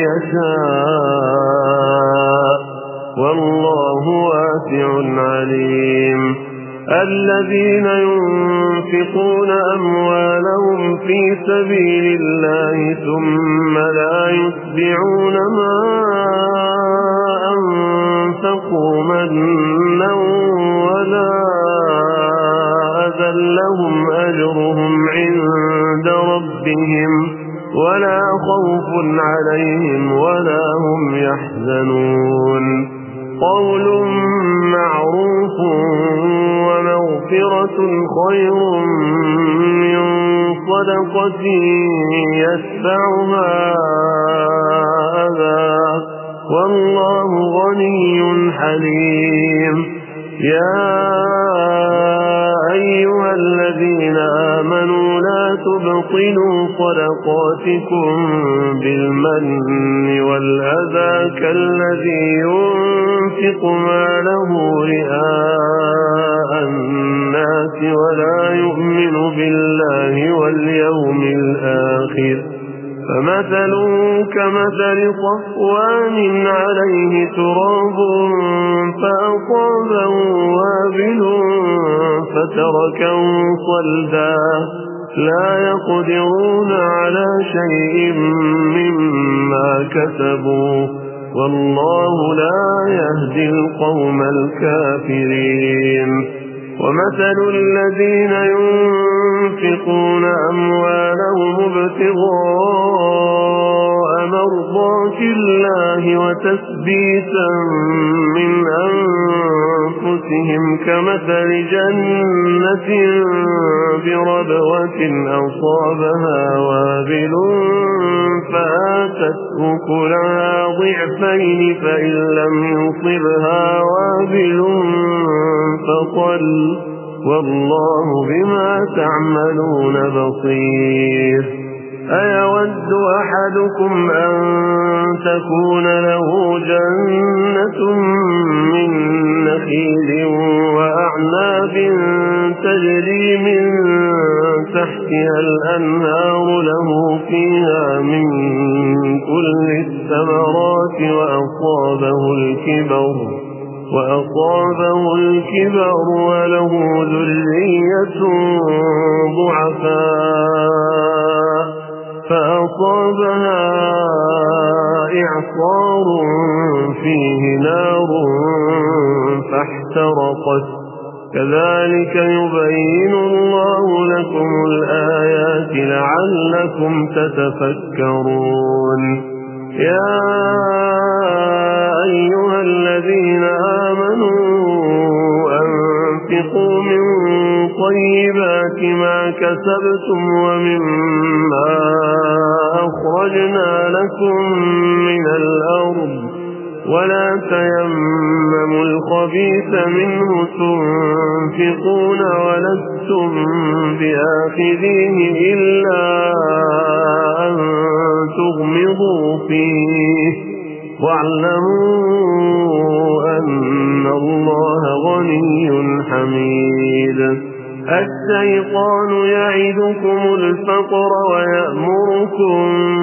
يشاء والله واسع عليم. الذين ينفقون أموالهم في سبيل الله ثم لا يتبعون ما أنفقوا منا ولا أذى لهم أجرهم عند ربهم ولا خوف عليهم ولا هم يحزنون. قول معروف ومغفرة خير من صدقة يتبعها أذى والله غني حليم. يا أيها الذين آمنوا لا تبطلوا صدقاتكم بالمن والأذى كالذي ينفق ماله رئاء الناس ولا يؤمن بالله واليوم الآخر فمثله كمثل صفوان عليه تراب فأصابه وابل فتركه صلدا لا يقدرون على شيء مما كسبوا والله لا يهدي القوم الكافرين ومثل الذين ينفقون أموالهم ابتغاء مرضات الله وتثبيتا من أنفسهم كمثل جنة بربوة أصابها وابل فآتت أكلها ضعفين فإن لم يصبها وابل فطل والله بما تعملون بصير أيود أحدكم أن تكون له جنة من نخيل وأعناب تجري من تحتها الأنهار له فيها من كل الثمرات وأصابه الكبر وأصابه الكبر وله ذرية ضعفاء فأصابها إعصار فيه نار فاحترقت كذلك يبين الله لكم الآيات لعلكم تتفكرون يا أيها الذين آمنوا أنفقوا من طيبات ما كسبتم ومما أخرجنا لكم من الأرض ولا تيمموا الخبيث منه تنفقون ولستم بآخذيه إلا أن تغمضوا فيه واعلموا أن الله غني حميد الشيطان يعدكم الفقر ويأمركم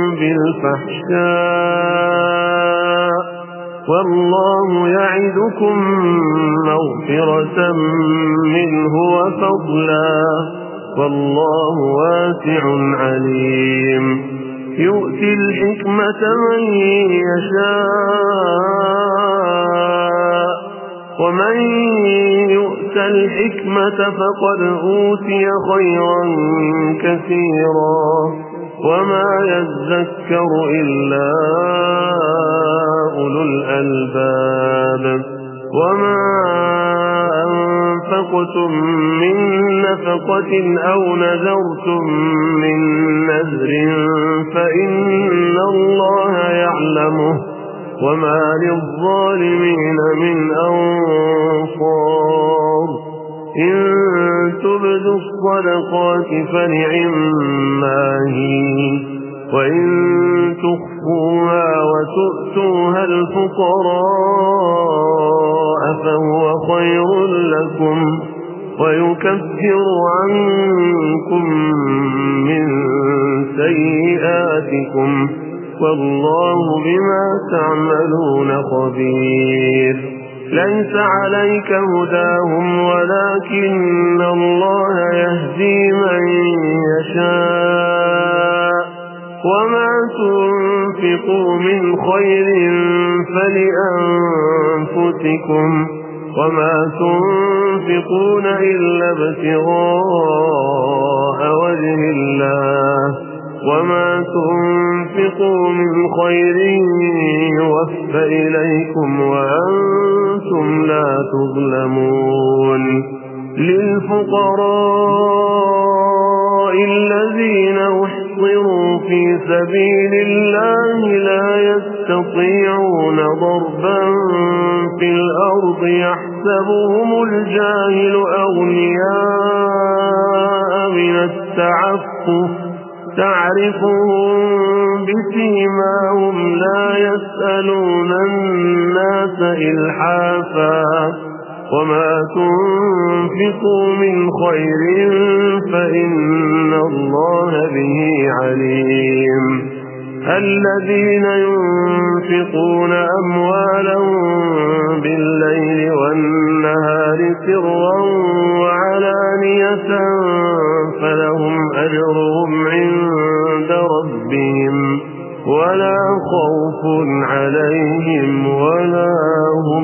بالفحشاء والله يعدكم مغفرة منه وفضلا والله واسع عليم يؤتي الحكمة من يشاء ومن يؤت الحكمة فقد أوتي خيرا كثيرا وما يذكر إلا أولو الألباب وما أنفقتم من نفقة أو نذرتم من نذر فإن الله يعلمه وما للظالمين من أنصار إن تبدوا الصدقات فنعما هي وإن تخفوها وتؤتوها الفقراء فهو خير لكم ويكفر عنكم من سيئاتكم والله بما تعملون خبير ليس عليك هداهم ولكن الله يهدي من يشاء وما تنفقوا من خير فلأنفسكم وما تنفقون إلا ابتغاء وجه الله وما تنفقوا من خير يوفى إليكم وأنتم لا تظلمون للفقراء الذين أحصروا في سبيل الله لا يستطيعون ضربا في الأرض يحسبهم الجاهل أغنياء من التعفف تعرفهم بسيماهم لا يسألون الناس إلحافا وما تنفقوا من خير فإن الله به عليم الذين ينفقون أموالهم بالليل والنهار سرا وعلانية فلهم أجرهم عند ربهم ولا خوف عليهم ولا هم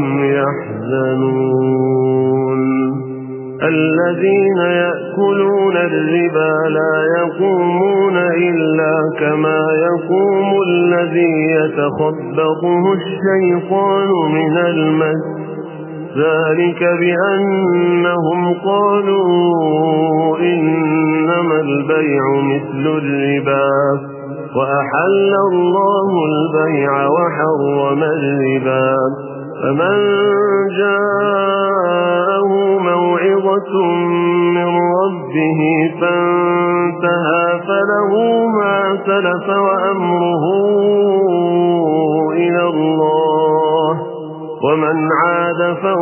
يحزنون الذين يأكلون الربا لا يقومون إلا كما يقوم الذي يتخبطه الشيطان من المس ذلك بأنهم قالوا إنما البيع مثل الربا وأحل الله البيع وحرم الربا فمن جاءه موعظة من ربه فانتهى فله ما سلف وأمره إلى الله ومن عاد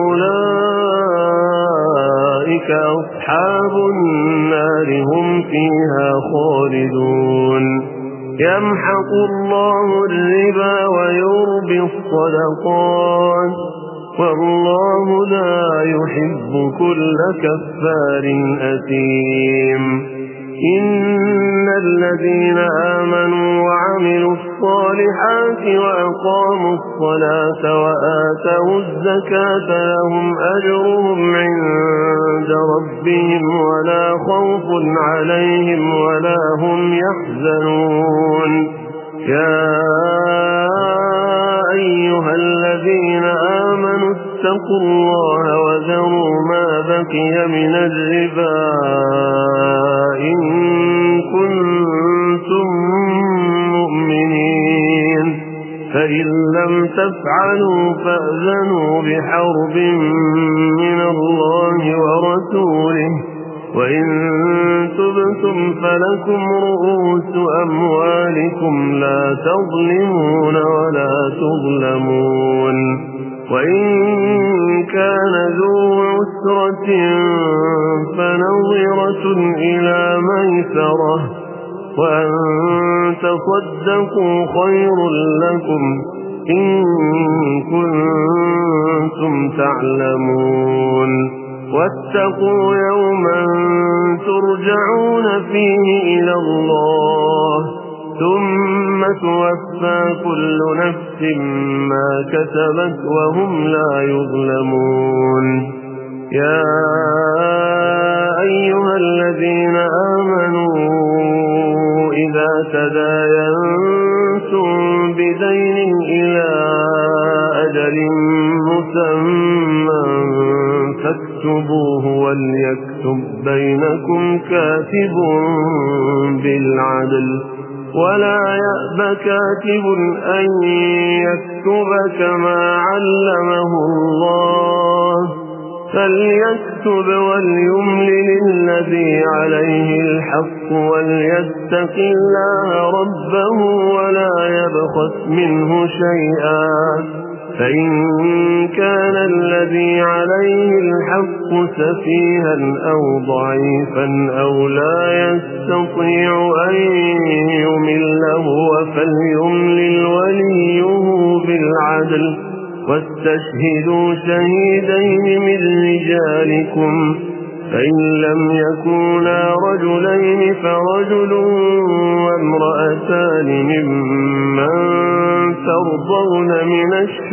فأولئك أصحاب النار هم فيها خالدون يمحق الله الربا ويربي الصدقات والله لا يحب كل كفار أثيم إن الذين آمنوا وعملوا الصالحات وأقاموا الصلاة وآتوا الزكاة لهم أجرهم عند ربهم ولا خوف عليهم ولا هم يحزنون يا أيها الذين آمنوا اتقوا الله وذروا ما بقي من الربا إن كنتم مؤمنين فإن لم تفعلوا فأذنوا بحرب من الله ورسوله وإن تبتم فلكم رؤوس أموالكم لا تظلمون ولا تظلمون وإن كان ذو عسرة فنظرة إلى ميسرة وأن تصدقوا خير لكم إن كنتم تعلمون واتقوا يوما ترجعون فيه إلى الله ثم توفى كل نفس ما كسبت وهم لا يظلمون يا أيها الذين آمنوا إذا تداينتم بدين إلى أجل مسمى فاكتبوه وليكتب بينكم كاتب بالعدل ولا يأب كاتب أن يكتب كما علمه الله فليكتب وليملل الذي عليه الحق وليتق الله ربه ولا يبخس منه شيئا فإن كان الذي عليه الحق سفيها أو ضعيفا أو لا يستطيع أن يمل هو فليملل وليه بالعدل واستشهدوا شهيدين من رجالكم فإن لم يكونا رجلين فرجل وامرأتان ممن ترضون من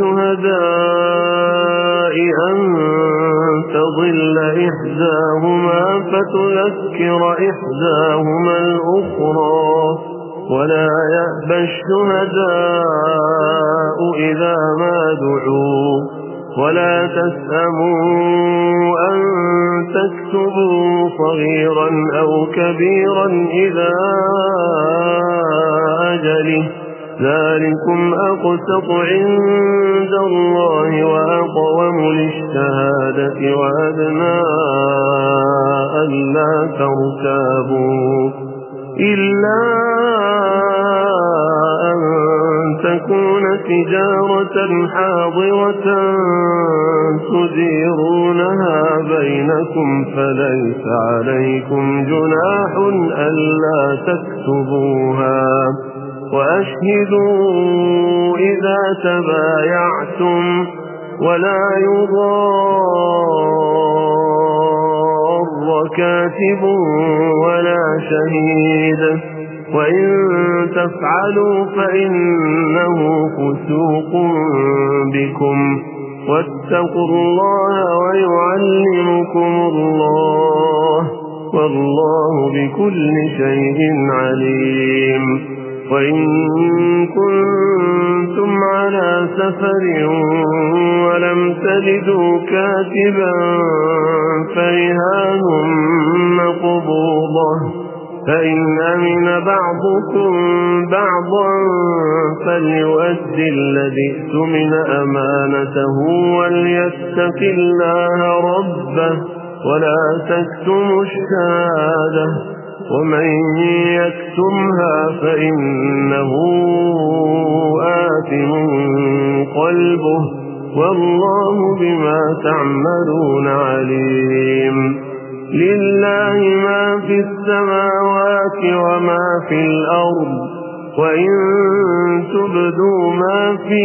الشهداء أن تضل إحداهما فتذكر إحداهما الأخرى ولا يأبى الشهداء إذا ما دعوا ولا تسأموا أن تكتبوا صغيرا أو كبيرا إلى أجله ذلكم أقسط عند الله وأقوم للشهادة وأدنى ألا ترتابوا إلا أن تكون تجارة حاضرة تديرونها بينكم فليس عليكم جناح ألا تكتبوها وأشهدوا إذا تبايعتم ولا يضار كاتب ولا شهيد وإن تفعلوا فإنه فسوق بكم واتقوا الله ويعلمكم الله والله بكل شيء عليم وإن كنتم على سفر ولم تجدوا كاتبا فرهان مقبوضة فإن أمن بعضكم بعضا فليؤدي الذي اؤتمن أمانته وليتق الله ربه ولا تكتموا الشهادة ومن يكتمها فإنه آثم قلبه والله بما تعملون عليم لله ما في السماوات وما في الأرض وإن تبدوا ما في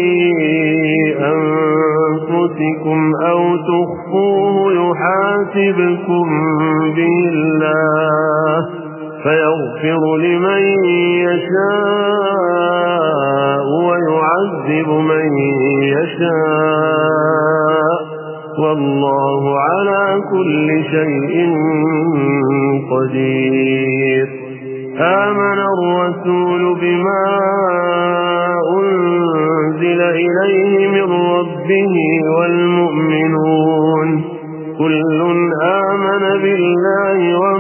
أنفسكم أو تخفوه يحاسبكم به الله فيغفر لمن يشاء ويعذب من يشاء والله على كل شيء قدير آمن الرسول بما أنزل إليه من ربه والمؤمنون كل آمن بالله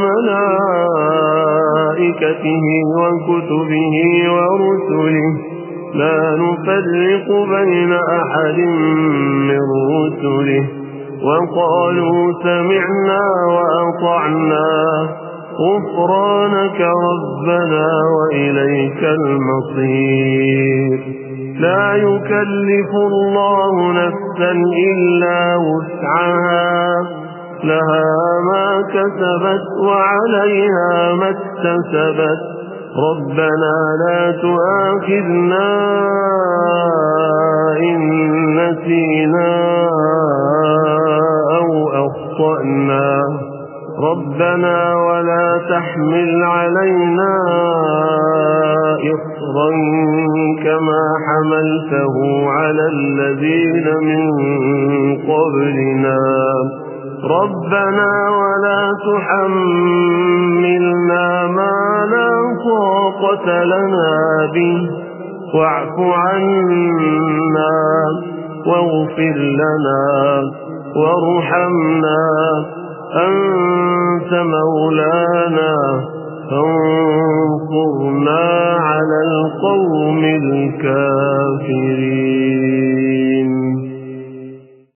وملائكته وكتبه ورسله لا نفرق بين أحد من رسله وقالوا سمعنا وأطعنا غفرانك ربنا وإليك المصير لا يكلف الله نفسا إلا وسعها لها ما كسبت وعليها ما اكتسبت ربنا لا تؤاخذنا إن نسينا أو أخطأنا ربنا ولا تحمل علينا إصرا كما حملته على الذين من قبلنا ربنا ولا تحملنا ما لا طاقة لنا به واعف عنا واغفر لنا وارحمنا أنت مولانا فانصرنا على القوم الكافرين